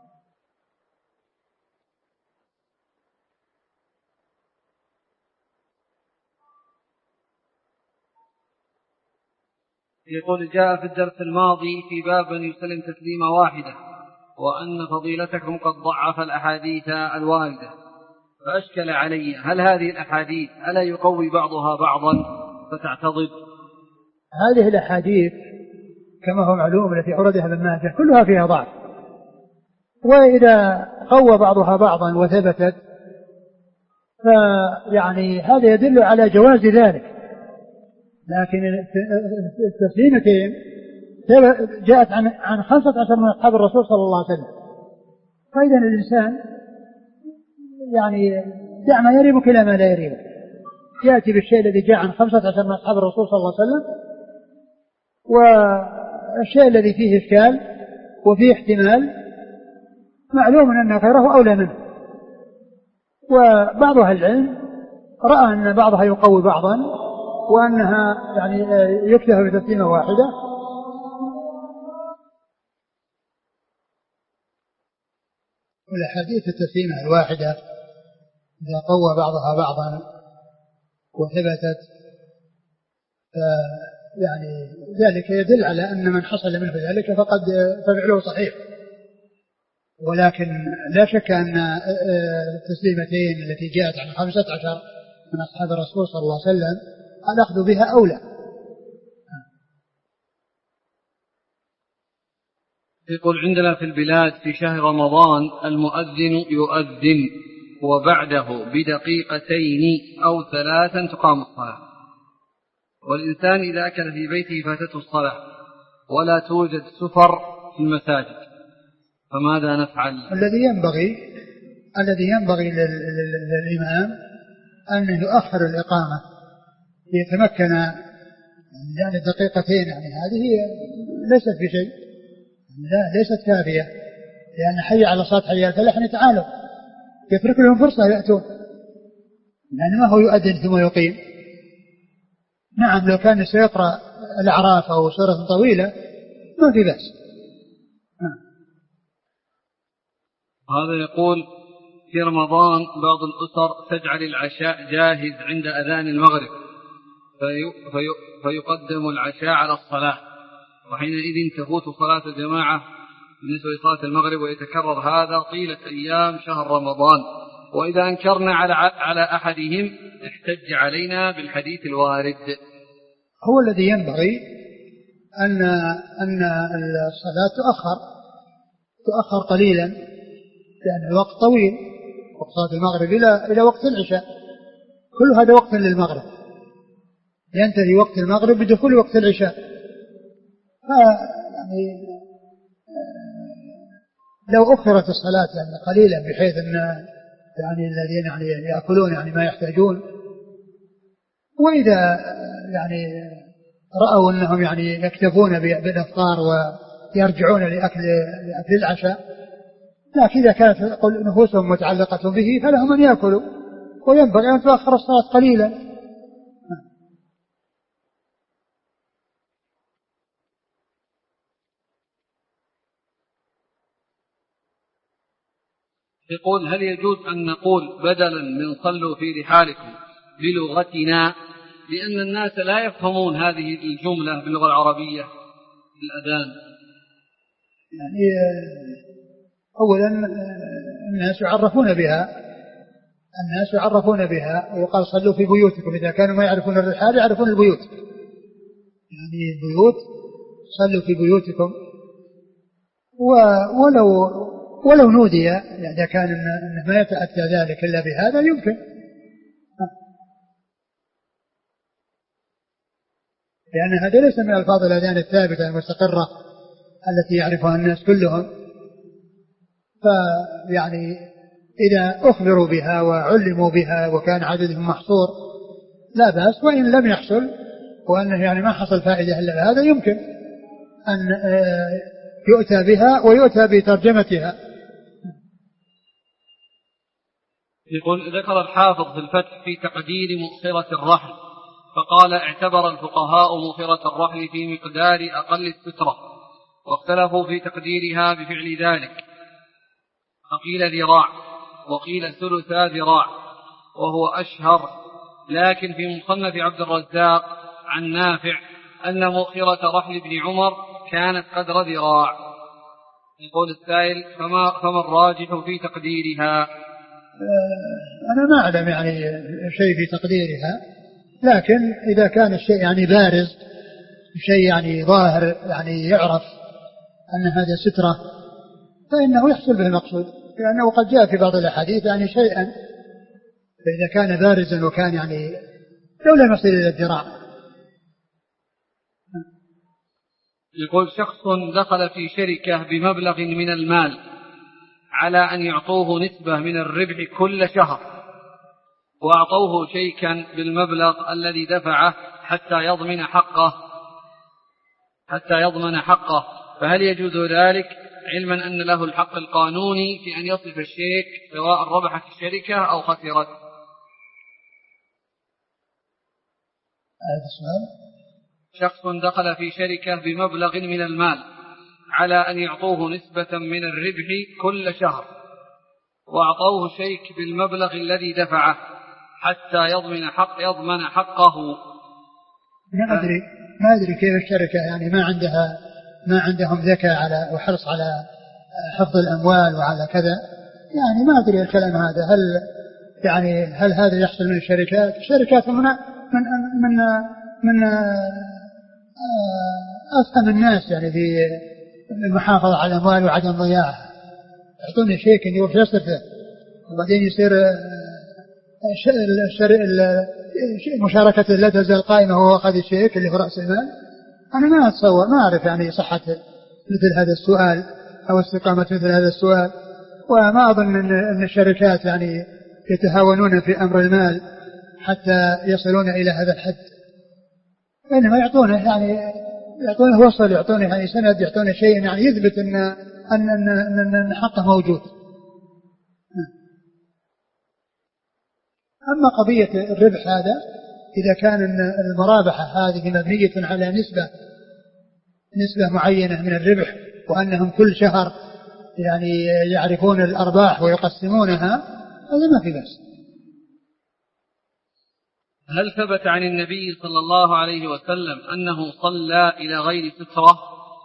يقول: جاء في الدرس الماضي في باب من يسلم تسليمة واحدة، وأن فضيلتكم قد ضعف الأحاديث الواردة، فأشكل علي هل هذه الأحاديث ألا يقوي بعضها بعضا فتعتضد؟ هذه الأحاديث كما هو معلوم التي أوردها ابن ماجه كلها فيها ضعف، وإذا قوى بعضها بعضا وثبتت فيعني هذا يدل على جواز ذلك. لكن التسليمتين جاءت عن عن خمسة عشر من أصحاب الرسول صلى الله عليه وسلم. فإذا الإنسان يعني دع ما يريبك إلى ما لا يريبك، يأتي بالشيء الذي جاء عن خمسة عشر من أصحاب الرسول صلى الله عليه وسلم، والشيء الذي فيه إشكال وفيه احتمال معلوم أن غيره أولى منه. وبعض أهل العلم رأى أن بعضها يقوي بعضا وأنها يعني يكتفى بتسليمة واحدة. والأحاديث التسليمة الواحدة إذا قوى بعضها بعضا وثبتت يعني ذلك يدل على أن من حصل منه ذلك فقد ففعله صحيح. ولكن لا شك أن التسليمتين التي جاءت عن خمسة عشر من أصحاب الرسول صلى الله عليه وسلم الأخذ بها أولى. يقول عندنا في البلاد في شهر رمضان المؤذن يؤذن وبعده بدقيقتين أو ثلاثا تقام الصلاة، والإنسان إذا أكل في بيته فاتته الصلاة ولا توجد سفر في المساجد فماذا نفعل؟ الذي ينبغي الذي ينبغي للإمام أن يؤخر الإقامة ليتمكن، يعني الدقيقتين يعني هذه ليست بشيء، لا ليست كافية، لأن حي على صلاة حي على الفلاح تعالوا يترك لهم فرصة يأتون، لأن ما هو يؤذن ثم يقيم. نعم لو كان سيقرأ الأعراف أو سورة طويلة ما في بأس. هذا يقول في رمضان بعض الأسر تجعل العشاء جاهز عند أذان المغرب في في فيقدم العشاء على الصلاة، وحينئذ تفوت صلاة الجماعة بالنسبة لصلاة المغرب، ويتكرر هذا طيلة أيام شهر رمضان، وإذا أنكرنا على على أحدهم احتج علينا بالحديث الوارد. هو الذي ينبغي أن أن الصلاة تؤخر تؤخر قليلا، لأن الوقت طويل، وقت صلاة المغرب إلى إلى وقت العشاء، كل هذا وقت للمغرب، ينتهي وقت المغرب بدخول وقت العشاء. يعني لو أخرت الصلاة يعني قليلا بحيث أن يعني الذين يعني يأكلون يعني ما يحتاجون، وإذا يعني رأوا أنهم يعني يكتفون بالإفطار ويرجعون لأكل لأكل العشاء، لكن إذا كانت نفوسهم متعلقة به فلهم أن يأكلوا، وينبغي أن تؤخر الصلاة قليلا. يقول هل يجوز أن نقول بدلا من صلوا في رحالكم بلغتنا، لأن الناس لا يفهمون هذه الجملة باللغة العربية في الأذان؟ يعني أولا الناس يعرفون بها الناس يعرفون بها ويقال صلوا في بيوتكم، إذا كانوا ما يعرفون الرحال يعرفون البيوت، يعني البيوت صلوا في بيوتكم. ولو ولو نودي يعني إذا كان إنه ما يتأتى ذلك إلا بهذا يمكن، لأن هذا ليس من ألفاظ الأذان الثابتة المستقرة التي يعرفها الناس كلهم. فيعني إذا أخبروا بها وعلموا بها وكان عددهم محصور لا بأس، وإن لم يحصل وأنه يعني ما حصل فائدة إلا بهذا يمكن أن يؤتى بها ويؤتى بترجمتها. يقول ذكر الحافظ في الفتح في تقدير مؤخرة الرحل فقال اعتبر الفقهاء مؤخرة الرحل في مقدار أقل السترة، واختلفوا في تقديرها بفعل ذلك، فقيل ذراع وقيل ثلثا ذراع وهو أشهر، لكن في مصنف عبد الرزاق عن نافع أن مؤخرة رحل ابن عمر كانت قدر ذراع. يقول السائل فما, فما الراجح في تقديرها؟ أنا ما أعلم يعني شيء في تقديرها، لكن إذا كان الشيء يعني بارز، شيء يعني ظاهر يعني يعرف أن هذا سترة فإنه يحصل به المقصود، لأنه قد جاء في بعض الأحاديث يعني شيئا فإذا كان بارزا وكان يعني لو لم يصل إلى الذراع. يقول شخص دخل في شركة بمبلغ من المال على أن يعطوه نسبة من الربح كل شهر، وأعطوه شيكا بالمبلغ الذي دفعه حتى يضمن حقه حتى يضمن حقه فهل يجوز ذلك، علما أن له الحق القانوني في أن يصرف الشيك سواء ربحت الشركة أو خسرت؟ هذا السؤال. شخص دخل في شركة بمبلغ من المال على أن يعطوه نسبة من الربح كل شهر، وأعطوه شيك بالمبلغ الذي دفعه حتى يضمن حق يضمن حقه. ما أدري ما أدري كيف الشركة يعني ما عندها ما عندهم ذكاء على وحرص على حفظ الأموال وعلى كذا، يعني ما أدري الكلام هذا هل يعني هل هذا يحصل من الشركات؟ الشركات من من من من أفهم الناس يعني في المحافظة على الأموال وعدم ضياعها. يعطوني شيك إني وفيصرفه وبعدين يصير مشاركة لا تزال قائمة وهو أخذ الشيك اللي في رأس المال. أنا ما أتصور ما أعرف يعني صحة مثل هذا السؤال أو استقامة مثل هذا السؤال، وما أظن أن الشركات يعني يتهاونون في أمر المال حتى يصلون إلى هذا الحد، إنما يعطونه يعني يعطونه وصل يعطونه يعني سند يعطونه شيء يعني يثبت أن أن أن أن حقه موجود. أما قضية الربح هذا إذا كان المرابحة هذه مبنية على نسبة نسبة معينة من الربح وأنهم كل شهر يعني يعرفون الأرباح ويقسمونها، هذا ما في بأس. هل ثبت عن النبي صلى الله عليه وسلم أنه صلى إلى غير سترة؟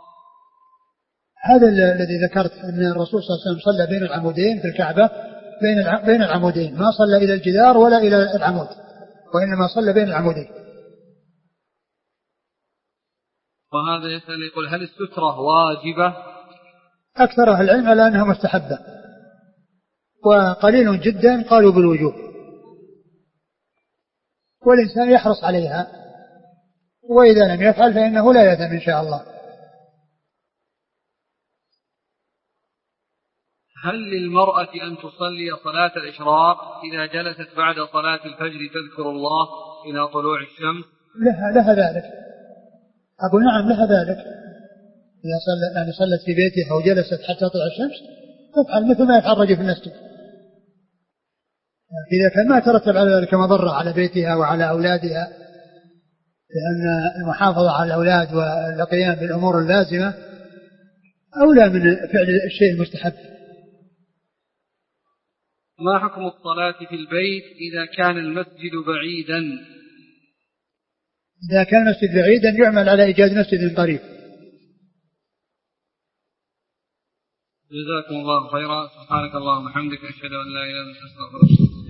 هذا الذي ذكرت أن الرسول صلى الله عليه وسلم صلى بين العمودين في الكعبة بين بين العمودين، ما صلى إلى الجدار ولا إلى العمود، وإنما صلى بين العمودين. وهذا يسأل يقول هل السترة واجبة؟ أكثر أهل العلم على أنها مستحبة، وقليل جدا قالوا بالوجوب، والإنسان يحرص عليها، وإذا لم يفعل فإنه لا يأثم إن شاء الله. هل للمرأة أن تصلي صلاة الإشراق إذا جلست بعد صلاة الفجر تذكر الله إلى طلوع الشمس؟ لها, لها ذلك. أقول نعم لها ذلك. إذا صلت, يعني صلت في بيتها وجلست حتى تطلع الشمس تفعل مثل ما يفعل الرجل في المسجد. إذا كان ما ترتب على ذلك مضرة على بيتها وعلى أولادها، لأن المحافظة على الأولاد والقيام بالأمور اللازمة أولى من فعل الشيء المستحب. ما حكم الصلاة في البيت إذا كان المسجد بعيدا؟ إذا كان المسجد بعيدا يعمل على إيجاد مسجد قريب. جزاكم الله خيرا. سبحانك اللهم وبحمدك أشهد أن لا إله إلا أنت أستغفرك.